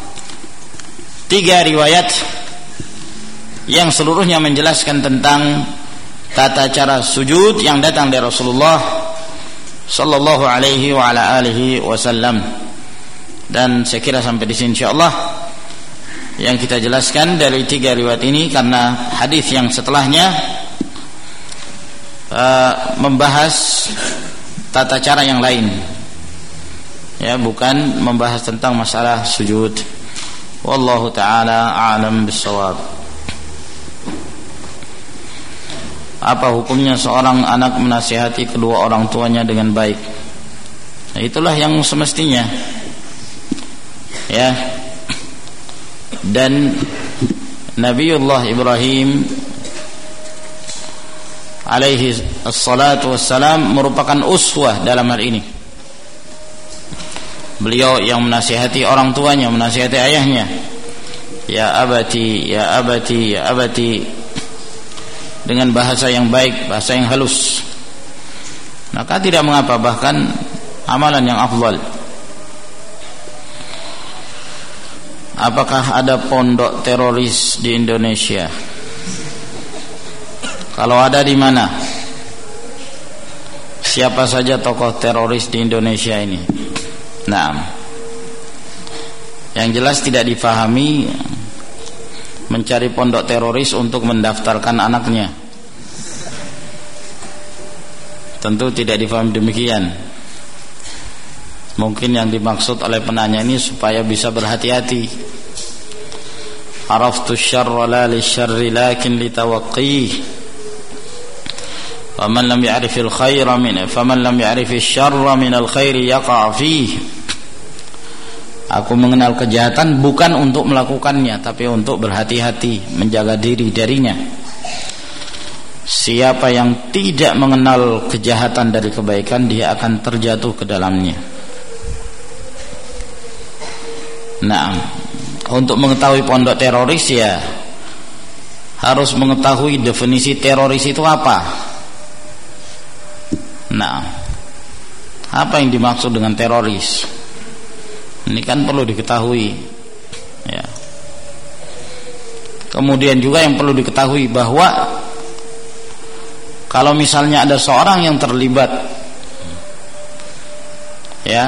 3 riwayat yang seluruhnya menjelaskan tentang tata cara sujud yang datang dari Rasulullah sallallahu alaihi wa ala alihi wasallam. Dan saya kira sampai di sini insyaallah yang kita jelaskan dari 3 riwayat ini, karena hadis yang setelahnya membahas tata cara yang lain, ya, bukan membahas tentang masalah sujud. Wallahu taala a'lam bissawab. Apa hukumnya seorang anak menasihati kedua orang tuanya dengan baik? Nah, itulah yang semestinya, ya. Dan Nabiullah Ibrahim alaihi assalatu wassalam merupakan uswah dalam hal ini. Beliau yang menasihati orang tuanya, menasihati ayahnya, ya abati, ya abati, ya abati, dengan bahasa yang baik, bahasa yang halus. Maka tidak mengapa, bahkan amalan yang afdal. Apakah ada pondok teroris di Indonesia? Kalau ada, di mana? Siapa saja tokoh teroris di Indonesia ini? Nah, yang jelas tidak difahami mencari pondok teroris untuk mendaftarkan anaknya. Tentu tidak difahami demikian. Mungkin yang dimaksud oleh penanya ini supaya bisa berhati-hati. Araftu syarra la lisyarri lakin litawaqqih. Faman lam ya'rifil khaira min faman lam ya'rifis syarra minal khairi yaqa' fihi. Aku mengenal kejahatan bukan untuk melakukannya, tapi untuk berhati-hati, menjaga diri darinya. Siapa yang tidak mengenal kejahatan dari kebaikan, dia akan terjatuh ke dalamnya. Nah, untuk mengetahui pondok teroris, ya harus mengetahui definisi teroris itu apa. Nah, apa yang dimaksud dengan teroris? Ini kan perlu diketahui, ya. Kemudian juga yang perlu diketahui bahwa kalau misalnya ada seorang yang terlibat, ya,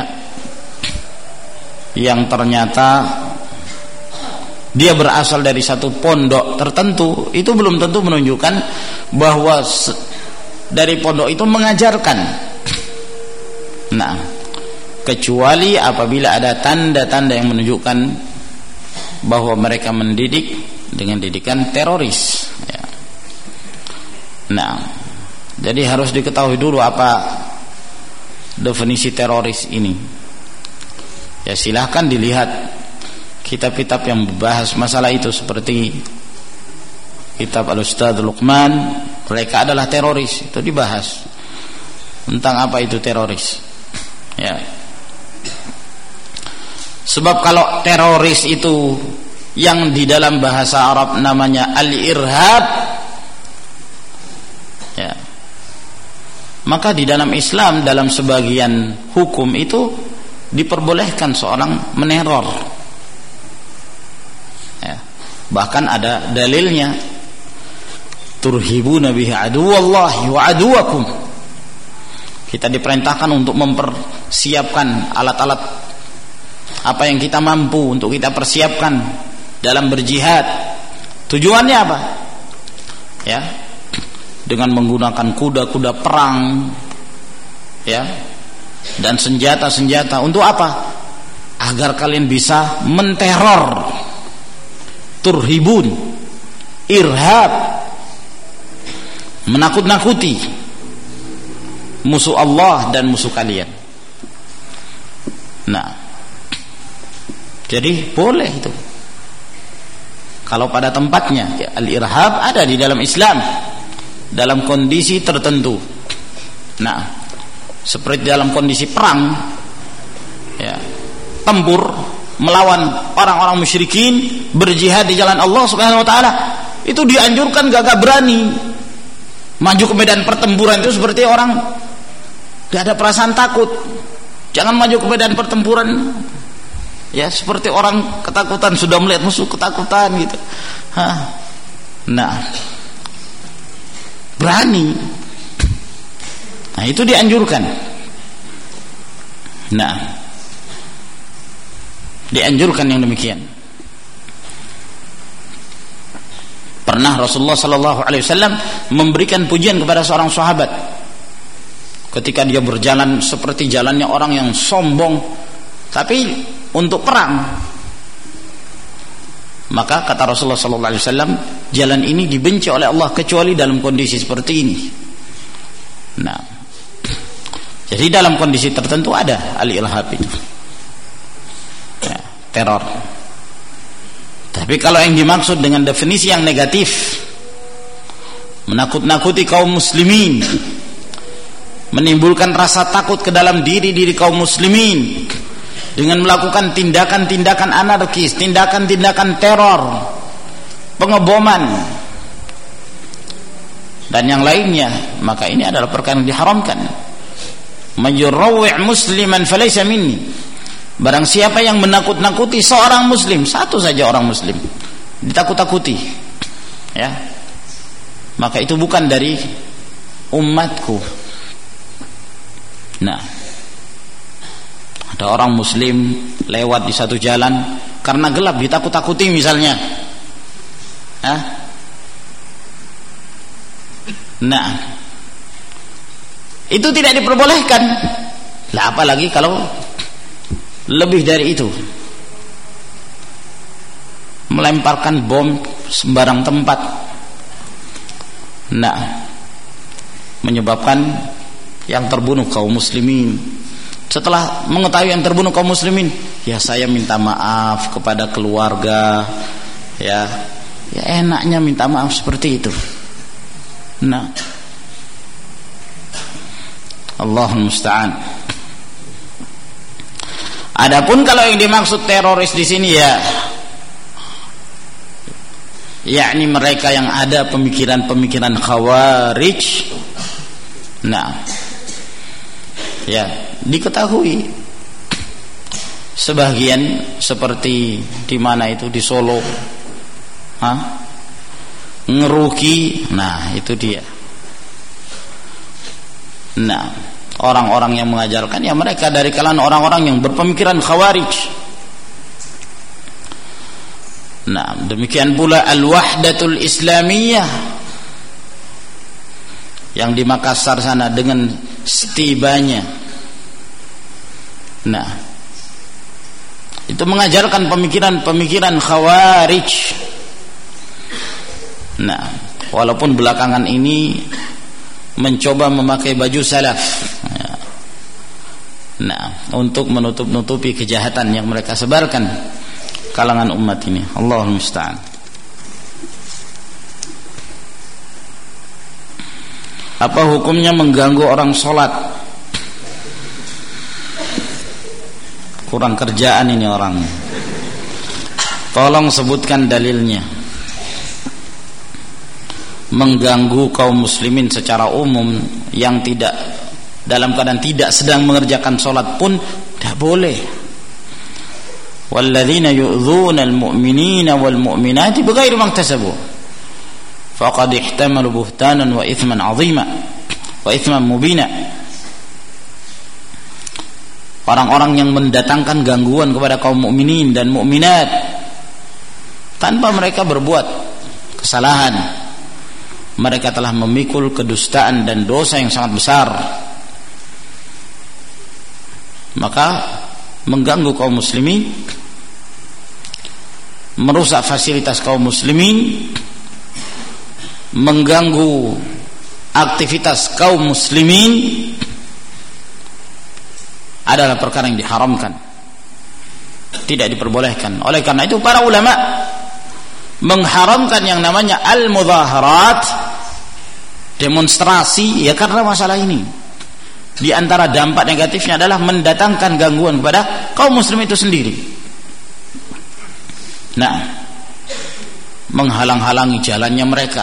yang ternyata dia berasal dari satu pondok tertentu, itu belum tentu menunjukkan bahwa dari pondok itu mengajarkan. Nah, kecuali apabila ada tanda-tanda yang menunjukkan bahwa mereka mendidik dengan didikan teroris, ya. Nah, jadi harus diketahui dulu apa definisi teroris ini. Ya, silahkan dilihat kitab-kitab yang membahas masalah itu, seperti kitab Al-Ustadz Luqman, mereka adalah teroris, itu dibahas tentang apa itu teroris, ya. Sebab kalau teroris itu yang di dalam bahasa Arab namanya al-irhab, ya, maka di dalam Islam, dalam sebagian hukum itu diperbolehkan seorang meneror, ya. Bahkan ada dalilnya, turhibuna bihi aduwallahi wa aduwakum. Kita diperintahkan untuk mempersiapkan alat-alat apa yang kita mampu untuk kita persiapkan dalam berjihad. Tujuannya apa? Ya, dengan menggunakan kuda-kuda perang, ya, dan senjata-senjata. Untuk apa? Agar kalian bisa menteror. Turhibun, irhab, menakut-nakuti musuh Allah dan musuh kalian. Nah, jadi boleh itu kalau pada tempatnya, ya, al-irhab ada di dalam Islam dalam kondisi tertentu. Nah, seperti dalam kondisi perang, ya, tempur melawan orang-orang musyrikin, berjihad di jalan Allah Subhanahu wa taala, itu dianjurkan gagah berani maju ke medan pertempuran. Itu seperti orang gak ada perasaan takut. Jangan maju ke medan pertempuran, ya, seperti orang ketakutan, sudah melihat musuh ketakutan gitu. Nah, berani. Nah, itu dianjurkan. Nah, dianjurkan yang demikian. Pernah Rasulullah sallallahu alaihi wasallam memberikan pujian kepada seorang sahabat ketika dia berjalan seperti jalannya orang yang sombong, tapi untuk perang. Maka kata Rasulullah sallallahu alaihi wasallam, jalan ini dibenci oleh Allah kecuali dalam kondisi seperti ini. Nah, jadi dalam kondisi tertentu ada al-ilhab itu, ya, teror. Tapi kalau yang dimaksud dengan definisi yang negatif, menakut-nakuti kaum muslimin, menimbulkan rasa takut ke dalam diri kaum muslimin dengan melakukan tindakan-tindakan anarkis, tindakan-tindakan teror, pengeboman dan yang lainnya, maka ini adalah perkara yang diharamkan. Mayurrawwi' musliman falaysa minni. Barang siapa yang menakut-nakuti seorang muslim, satu saja orang muslim ditakut-takuti, ya, maka itu bukan dari umatku. Nah, ada orang muslim lewat di satu jalan karena gelap ditakut-takuti misalnya, nah, itu tidak diperbolehkan. Lah apalagi kalau lebih dari itu, melemparkan bom sembarang tempat, nah, menyebabkan yang terbunuh kaum muslimin. Setelah mengetahui yang terbunuh kaum muslimin, ya saya minta maaf kepada keluarga, ya enaknya minta maaf seperti itu. Nah, Allahul musta'an. Adapun kalau yang dimaksud teroris di sini, ya, yakni mereka yang ada pemikiran-pemikiran khawarij. Nah, ya, diketahui sebagian seperti di mana itu, di Solo, Ngeruki. Nah, itu dia. Nah, orang-orang yang mengajarkan, ya mereka dari kalangan orang-orang yang berpemikiran khawarij. Nah, demikian pula al-wahdatul islamiyah yang di Makassar sana dengan setibanya. Nah, itu mengajarkan pemikiran-pemikiran khawarij. Nah, walaupun belakangan ini mencoba memakai baju salaf, nah, untuk menutup-nutupi kejahatan yang mereka sebarkan kalangan umat ini. Allahul musta'an. Apa hukumnya mengganggu orang sholat? Kurang kerjaan ini orang. Tolong sebutkan dalilnya. Mengganggu kaum muslimin secara umum yang tidak dalam keadaan tidak sedang mengerjakan sholat pun tidak boleh. Walladzina yu'dzuna al-mu'minina wal mu'minati bighairi maktasabu faqad ihtamalu buhtanan wa ithman 'azima wa ithman mubina. Orang-orang yang mendatangkan gangguan kepada kaum mukminin dan mukminat tanpa mereka berbuat kesalahan, mereka telah memikul kedustaan dan dosa yang sangat besar. Maka mengganggu kaum muslimin, merusak fasilitas kaum muslimin, mengganggu aktivitas kaum muslimin adalah perkara yang diharamkan, tidak diperbolehkan. Oleh karena itu para ulama mengharamkan yang namanya al-mudhaharat, demonstrasi, ya karena masalah ini. Di antara dampak negatifnya adalah mendatangkan gangguan kepada kaum muslim itu sendiri. Nah, menghalang-halangi jalannya mereka.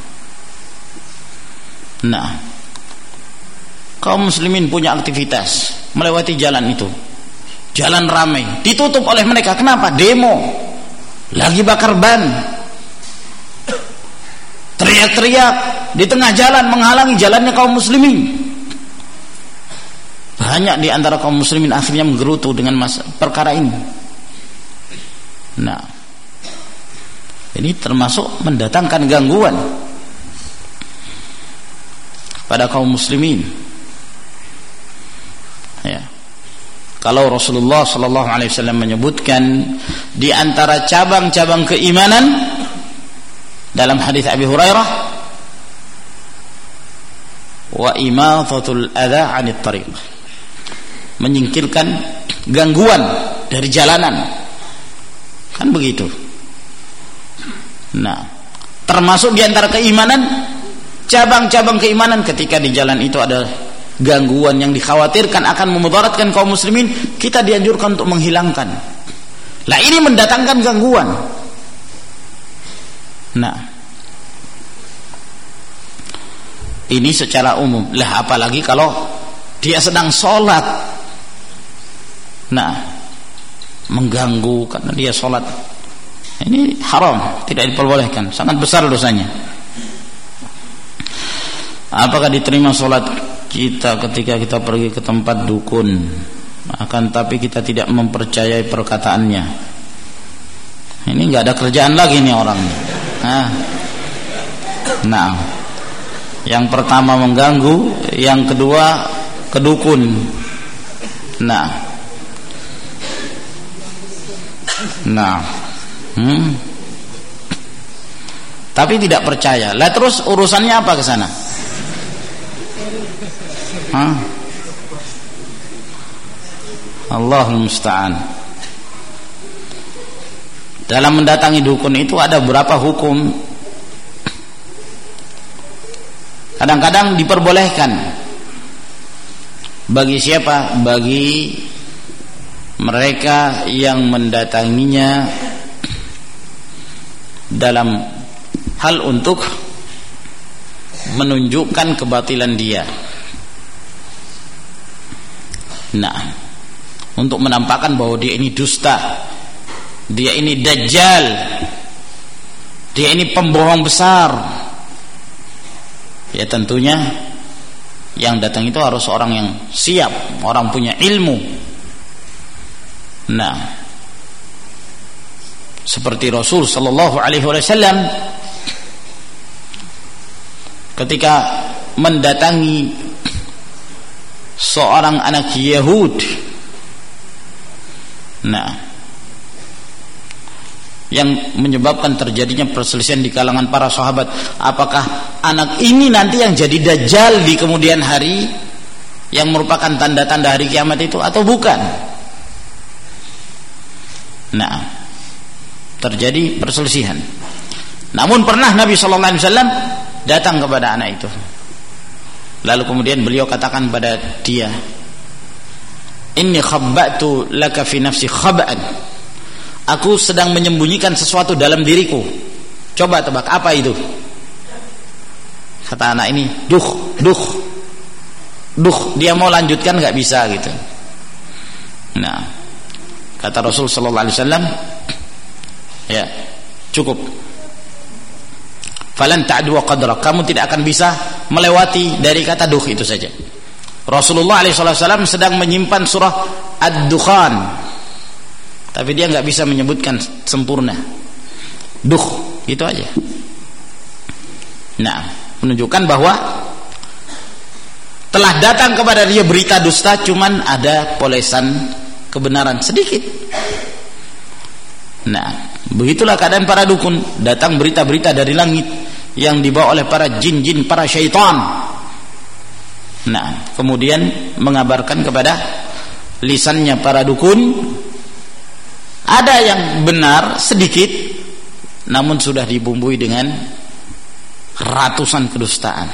Nah, kaum muslimin punya aktivitas melewati jalan itu, jalan ramai, ditutup oleh mereka. Kenapa? Demo, lagi bakar ban, teriak-teriak di tengah jalan menghalangi jalannya kaum muslimin. Banyak di antara kaum muslimin akhirnya menggerutu dengan perkara ini. Nah, ini termasuk mendatangkan gangguan pada kaum muslimin. Ya. Kalau Rasulullah sallallahu alaihi wasallam menyebutkan di antara cabang-cabang keimanan dalam hadis Abi Hurairah, wa imatatul adza 'anit tariq, menyingkirkan gangguan dari jalanan. Kan begitu. Nah, termasuk di antara keimanan, cabang-cabang keimanan, ketika di jalan itu ada gangguan yang dikhawatirkan akan memudaratkan kaum muslimin, kita dianjurkan untuk menghilangkan. Lah ini mendatangkan gangguan. Nah, ini secara umum. Lah apalagi kalau dia sedang sholat, nah, mengganggu karena dia sholat, ini haram, tidak diperbolehkan, sangat besar dosanya. Apakah diterima sholat kita ketika kita pergi ke tempat dukun, akan tapi kita tidak mempercayai perkataannya? Ini nggak ada kerjaan lagi nih orang. Nah, yang pertama mengganggu, yang kedua kedukun. Nah, tapi tidak percaya. Lah terus urusannya apa ke sana? Allahul musta'an. Dalam mendatangi dukun itu ada beberapa hukum. Kadang-kadang diperbolehkan. Bagi siapa? Bagi mereka yang mendatanginya dalam hal untuk menunjukkan kebatilan dia. Nah, untuk menampakkan bahwa dia ini dusta, dia ini dajjal, dia ini pembohong besar. Ya tentunya yang datang itu harus orang yang siap, orang punya ilmu. Nah, seperti Rasul sallallahu alaihi wasallam ketika mendatangi seorang anak Yahud, nah, yang menyebabkan terjadinya perselisihan di kalangan para sahabat, apakah anak ini nanti yang jadi dajjal di kemudian hari, yang merupakan tanda-tanda hari kiamat itu, atau bukan? Nah, terjadi perselisihan. Namun pernah Nabi sallallahu alaihi wasallam datang kepada anak itu. Lalu kemudian beliau katakan pada dia, "Inni khabba'tu laka fi nafsi khaba'an." Aku sedang menyembunyikan sesuatu dalam diriku. Coba tebak apa itu? Kata anak ini, duh. Dia mau lanjutkan nggak bisa gitu. Nah, kata Rasul sallallahu alaihi wasallam, ya, cukup. Falan ta'du qadrak, kamu tidak akan bisa melewati dari kata duh itu saja. Rasulullah alaihi wasallam sedang menyimpan surah Ad-Dukhan, tapi dia nggak bisa menyebutkan sempurna. Duh, gitu aja. Nah, menunjukkan bahwa telah datang kepada dia berita dusta, cuman ada polesan kebenaran sedikit. Nah, begitulah keadaan para dukun. Datang berita-berita dari langit yang dibawa oleh para jin-jin, para syaitan. Nah, kemudian mengabarkan kepada lisannya para dukun. Ada yang benar sedikit, namun sudah dibumbui dengan ratusan kedustaan.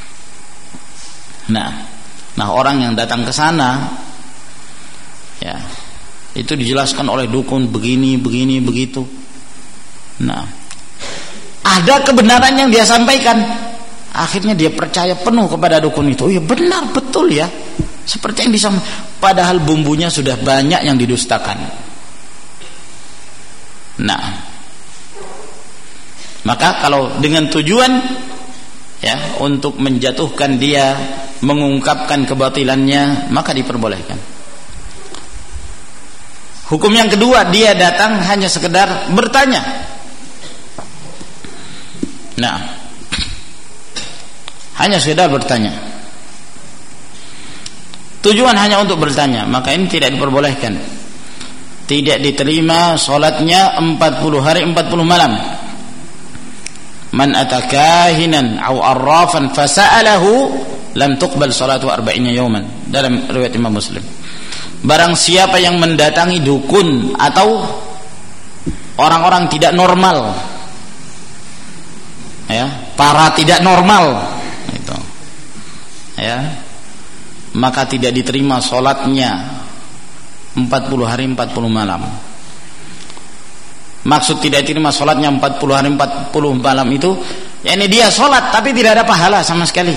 Nah, orang yang datang ke sana, ya, itu dijelaskan oleh dukun begini begitu. Nah, ada kebenaran yang dia sampaikan, akhirnya dia percaya penuh kepada dukun itu. Oh ya, benar, betul ya, seperti yang disampaikan, padahal bumbunya sudah banyak yang didustakan. Nah, maka kalau dengan tujuan, ya, untuk menjatuhkan dia, mengungkapkan kebatilannya, maka diperbolehkan. Hukum yang kedua, dia datang hanya sekedar bertanya. Nah, hanya sekedar bertanya. Tujuan hanya untuk bertanya, maka ini tidak diperbolehkan. Tidak diterima salatnya 40 hari 40 malam. Man atakahinan aw arrafan fasa'alahu lam tuqbal salatu 40 yawman, dalam riwayat Imam Muslim. Barang siapa yang mendatangi dukun atau orang-orang tidak normal, ya, para tidak normal itu, ya, maka tidak diterima salatnya 40 hari 40 malam. Maksud tidak diterima salatnya 40 hari 40 malam itu, yakni dia salat tapi tidak ada pahala sama sekali.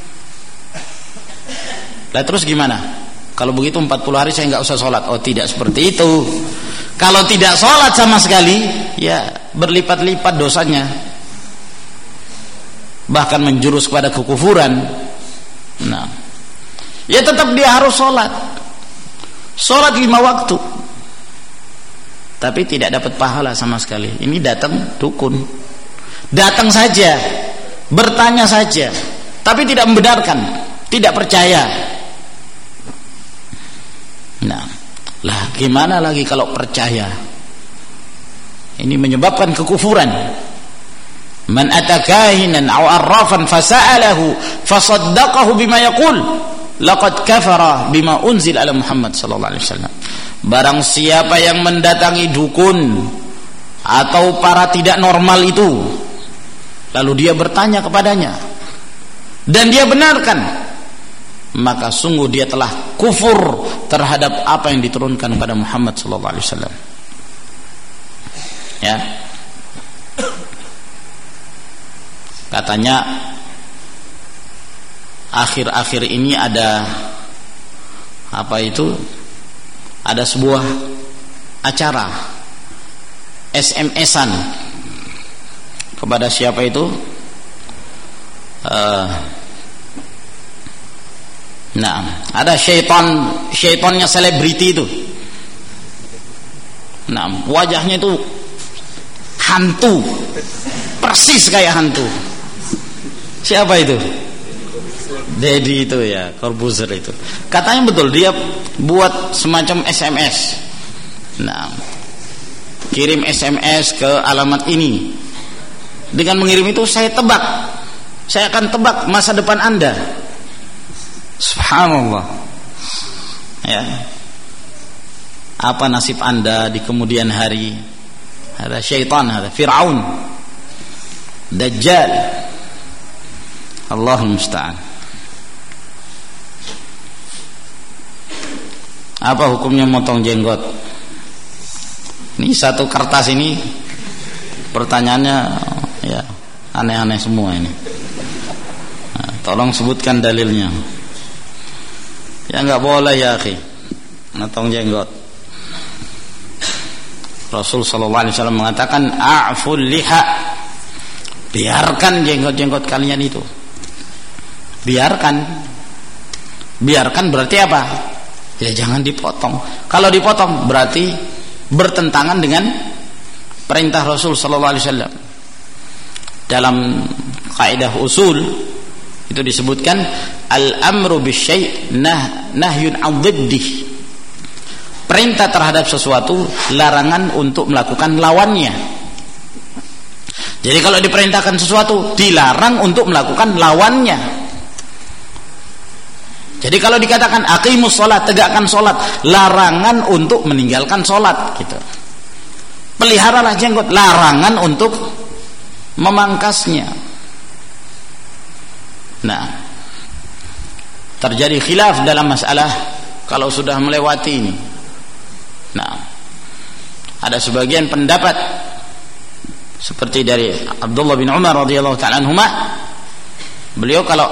Lah terus gimana? Kalau begitu 40 hari saya enggak usah salat. Oh, tidak seperti itu. Kalau tidak salat sama sekali, ya berlipat-lipat dosanya. Bahkan menjurus kepada kekufuran. Nah, ya tetap dia harus salat. Salat 5 waktu. Tapi tidak dapat pahala sama sekali. Ini datang dukun. Datang saja, bertanya saja, tapi tidak membenarkan, tidak percaya. Nah, lah gimana lagi kalau percaya? Ini menyebabkan kekufuran. Man atakahinan aw arrafan fasa'alahu fasaddaqahu bima yaqul laqad kafara bima unzil ala Muhammad sallallahu alaihi wasallam. Barang siapa yang mendatangi dukun atau para tidak normal itu, lalu dia bertanya kepadanya dan dia benarkan, maka sungguh dia telah kufur terhadap apa yang diturunkan kepada Muhammad sallallahu alaihi wasallam. Ya. Katanya akhir-akhir ini ada apa itu? Ada sebuah acara SMS-an kepada siapa itu? Nah, ada syaitannya selebriti itu. Nah, wajahnya itu hantu, persis kayak hantu. Siapa itu? Dedi itu ya, Corbuzier itu. Katanya betul, dia buat semacam SMS. Nah, kirim SMS ke alamat ini. Dengan mengirim itu saya akan tebak masa depan Anda. Subhanallah. Ya. Apa nasib Anda di kemudian hari? Ada syaitan, ada Fir'aun, Dajjal. Allahul musta'an. Apa hukumnya motong jenggot? Ini satu kertas ini pertanyaannya ya aneh-aneh semua ini. Nah, tolong sebutkan dalilnya. Ya enggak boleh ya akhi, motong jenggot. Rasul sallallahu alaihi wasallam mengatakan a'ful liha. Biarkan jenggot-jenggot kalian itu. Biarkan berarti apa? Ya jangan dipotong. Kalau dipotong berarti bertentangan dengan perintah Rasul sallallahu alaihi wasallam. Dalam kaidah usul itu disebutkan al-amru bisyai' nahyun 'an dhiddih. Perintah terhadap sesuatu, larangan untuk melakukan lawannya. Jadi kalau diperintahkan sesuatu, dilarang untuk melakukan lawannya. Jadi kalau dikatakan aqimus sholat, tegakkan sholat, larangan untuk meninggalkan sholat gitu. Peliharalah jenggot, larangan untuk memangkasnya. Nah, terjadi khilaf dalam masalah kalau sudah melewati ini. Nah, ada sebagian pendapat seperti dari Abdullah bin Umar radhiyallahu ta'ala anhuma, beliau kalau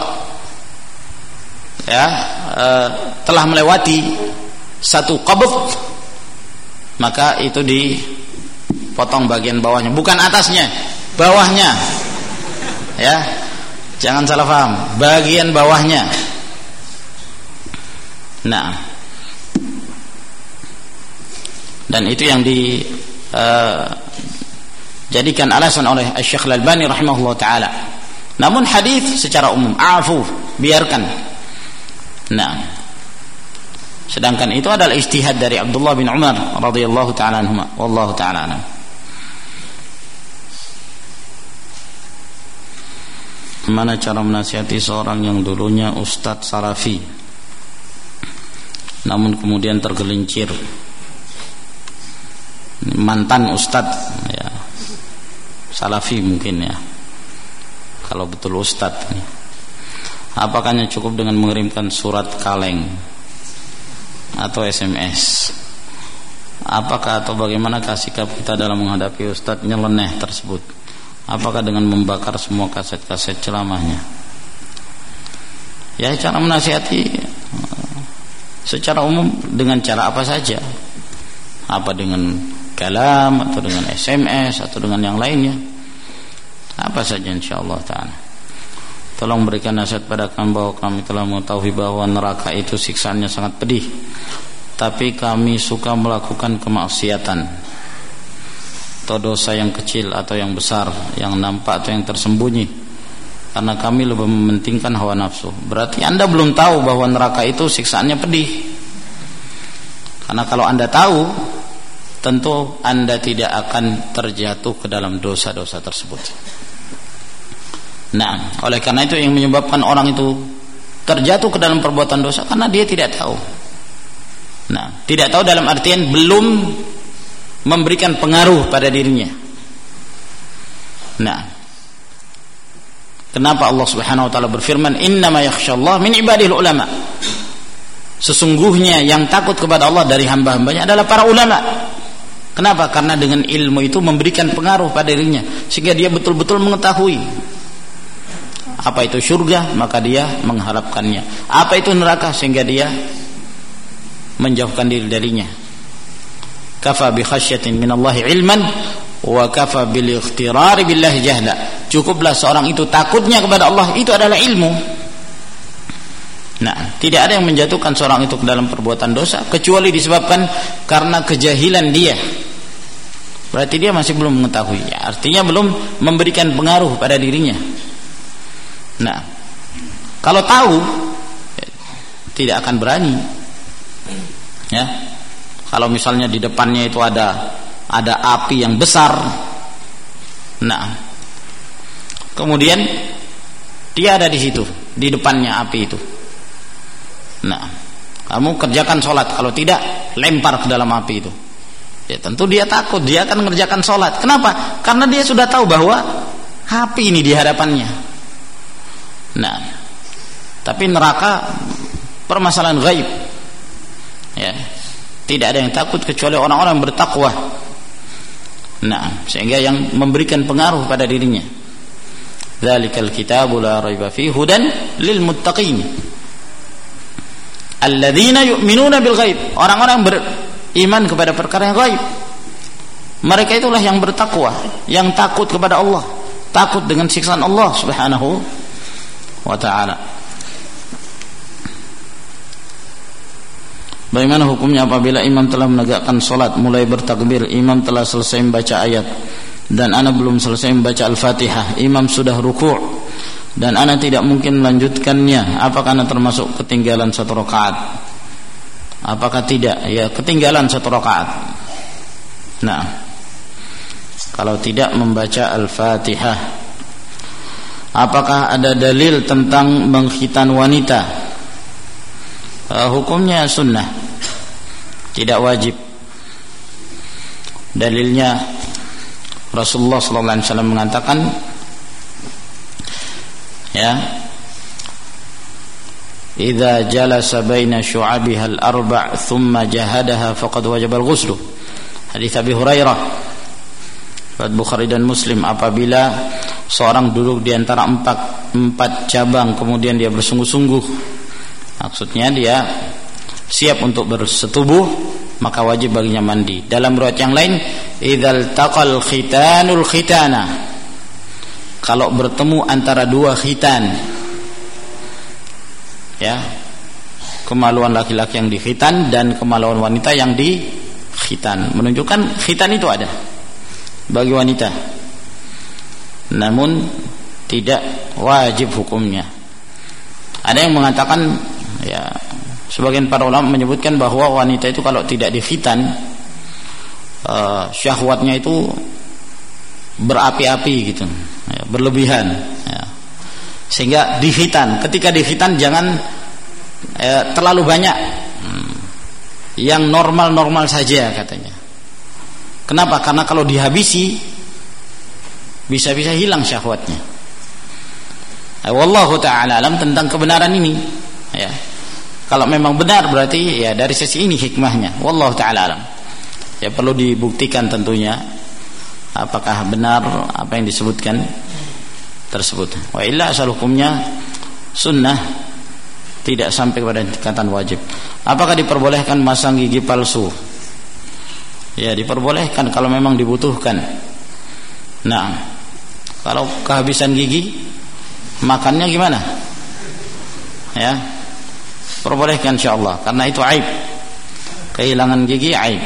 telah melewati satu qabd, maka itu dipotong bagian bawahnya, bukan atasnya, bawahnya. Ya, jangan salah paham, bagian bawahnya. Nah, Dan itu yang dijadikan alasan oleh Syekh Al-Albani rahimahullah taala. Namun hadis secara umum, afu, biarkan. Nah, sedangkan itu adalah ijtihad dari Abdullah bin Umar radhiyallahu taala anhuma, wallahu taala a'lam. Bagaimana cara menasihati seorang yang dulunya ustadz salafi namun kemudian tergelincir, mantan ustadz ya, salafi mungkin ya, kalau betul ustadz, apakah cukup dengan mengirimkan surat kaleng atau SMS? Apakah atau bagaimanakah sikap kita dalam menghadapi ustadz nyeleneh tersebut? Apakah dengan membakar semua kaset-kaset ceramahnya? Ya, cara menasihati secara umum dengan cara apa saja. Apa dengan kalam atau dengan SMS atau dengan yang lainnya, apa saja insyaallah ta'ala. Tolong berikan nasihat pada kami bahwa kami telah mengetahui bahwa neraka itu siksaannya sangat pedih, tapi kami suka melakukan kemaksiatan atau dosa yang kecil atau yang besar, yang nampak atau yang tersembunyi, karena kami lebih mementingkan hawa nafsu. Berarti Anda belum tahu bahwa neraka itu siksaannya pedih. Karena kalau Anda tahu, tentu Anda tidak akan terjatuh ke dalam dosa-dosa tersebut. Nah, oleh karena itu yang menyebabkan orang itu terjatuh ke dalam perbuatan dosa karena dia tidak tahu. Nah, tidak tahu dalam artian belum memberikan pengaruh pada dirinya. Nah, kenapa Allah Subhanahu wa taala berfirman, "Innama yakhsyallaha min ibadihil ulama." Sesungguhnya yang takut kepada Allah dari hamba-hambanya adalah para ulama. Kenapa? Karena dengan ilmu itu memberikan pengaruh pada dirinya sehingga dia betul-betul mengetahui apa itu surga, maka dia mengharapkannya. Apa itu neraka, sehingga dia menjauhkan diri darinya. Kafa bi khasyatin minallahi ilman wa kafa bil ikhtirari billahi jahla. Cukuplah seorang itu takutnya kepada Allah, itu adalah ilmu. Nah, tidak ada yang menjatuhkan seorang itu ke dalam perbuatan dosa kecuali disebabkan karena kejahilan dia. Berarti dia masih belum mengetahui, ya, artinya belum memberikan pengaruh pada dirinya. Nah, kalau tahu tidak akan berani. Ya. Kalau misalnya di depannya itu ada api yang besar. Nah, kemudian dia ada di situ, di depannya api itu. Nah, kamu kerjakan sholat, kalau tidak lempar ke dalam api itu. Ya, tentu dia takut, dia akan mengerjakan sholat. Kenapa? Karena dia sudah tahu bahwa api ini di hadapannya. Nah, tapi neraka permasalahan gaib. Ya, tidak ada yang takut kecuali orang-orang yang bertakwa. Nah, sehingga yang memberikan pengaruh pada dirinya. Dzalikal kitabu la raiba fihi hudan lil muttaqin. Alladzina yu'minuna bil ghaib. Orang-orang yang beriman kepada perkara yang gaib. Mereka itulah yang bertakwa, yang takut kepada Allah, takut dengan siksaan Allah Subhanahu wa ta'ala. Bagaimana hukumnya apabila imam telah menegakkan solat, mulai bertakbir, imam telah selesai membaca ayat dan ana belum selesai membaca Al-Fatihah, imam sudah ruku' dan ana tidak mungkin melanjutkannya, apakah ana termasuk ketinggalan satu rakaat? Apakah tidak? Ya, ketinggalan satu rakaat. Nah, kalau tidak membaca Al-Fatihah, apakah ada dalil tentang mengkhitan wanita? Hukumnya sunnah, tidak wajib. Dalilnya Rasulullah sallallahu alaihi wasallam mengatakan, ya, idza jalasa baina syu'abiha al-arba' thumma jahadaha faqad wajaba al-ghusl. Hadis Abi Hurairah, riwayat Bukhari dan Muslim. Apabila seorang duduk di antara empat cabang kemudian dia bersungguh-sungguh, maksudnya dia siap untuk bersetubuh, maka wajib baginya mandi. Dalam riwayat yang lain, idzal taqal khitanul khitana, kalau bertemu antara dua khitan, ya, kemaluan laki-laki yang dikhitan dan kemaluan wanita yang khitan, menunjukkan khitan itu ada bagi wanita, namun tidak wajib hukumnya. Ada yang mengatakan, ya, sebagian para ulama menyebutkan bahwa wanita itu kalau tidak dikhitan, syahwatnya itu berapi-api gitu, ya, berlebihan, ya. Sehingga dikhitan. Ketika dikhitan jangan terlalu banyak, yang normal-normal saja katanya. Kenapa? Karena kalau dihabisi bisa-bisa hilang syahwatnya. Wallahu ta'ala alam tentang kebenaran ini, ya. Kalau memang benar berarti ya dari sisi ini hikmahnya. Wallahu ta'ala alam. Ya perlu dibuktikan tentunya apakah benar apa yang disebutkan tersebut. Wa illa asal hukumnya sunnah, tidak sampai kepada tingkatan wajib. Apakah diperbolehkan masang gigi palsu? Ya diperbolehkan kalau memang dibutuhkan. Nah, kalau kehabisan gigi, makannya gimana? Ya, perbolehkan insyaallah, karena itu aib. Kehilangan gigi aib.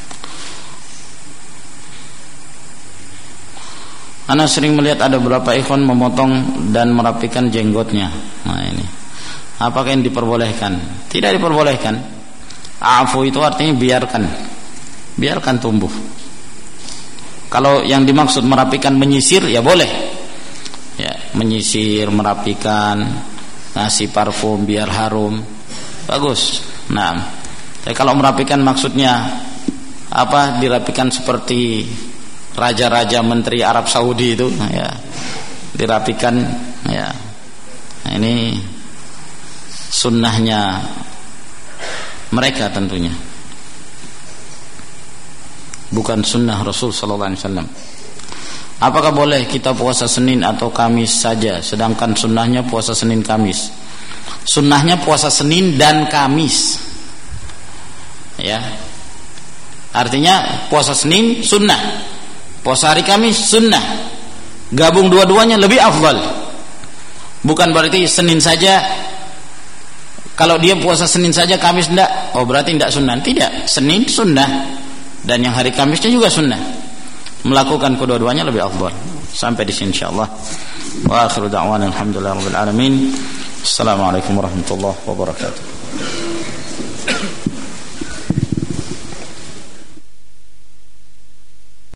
Ana sering melihat ada beberapa ikhwan memotong dan merapikan jenggotnya. Nah ini, apakah yang diperbolehkan? Tidak diperbolehkan. Afu itu artinya biarkan tumbuh. Kalau yang dimaksud merapikan menyisir, ya boleh. Ya, menyisir, merapikan, ngasih parfum biar harum, bagus. Nah, tapi kalau merapikan maksudnya apa? Dirapikan seperti raja-raja menteri Arab Saudi itu, ya, dirapikan, ya. Nah, ini sunnahnya mereka tentunya, bukan sunnah Rasul sallallahu alaihi wasallam. Apakah boleh kita puasa Senin atau Kamis saja, sedangkan sunnahnya puasa Senin Kamis? Sunnahnya puasa Senin dan Kamis, ya. Artinya puasa Senin sunnah, puasa hari Kamis sunnah. Gabung dua-duanya lebih afdal. Bukan berarti Senin saja, kalau dia puasa Senin saja Kamis enggak, oh berarti enggak sunnah. Tidak, Senin sunnah dan yang hari Kamisnya juga sunnah. Melakukan kedua-duanya lebih afdal. Sampai di sini insyaallah. Wa akhiru da'wana alhamdulillahirabbil alamin. Assalamualaikum warahmatullahi wabarakatuh.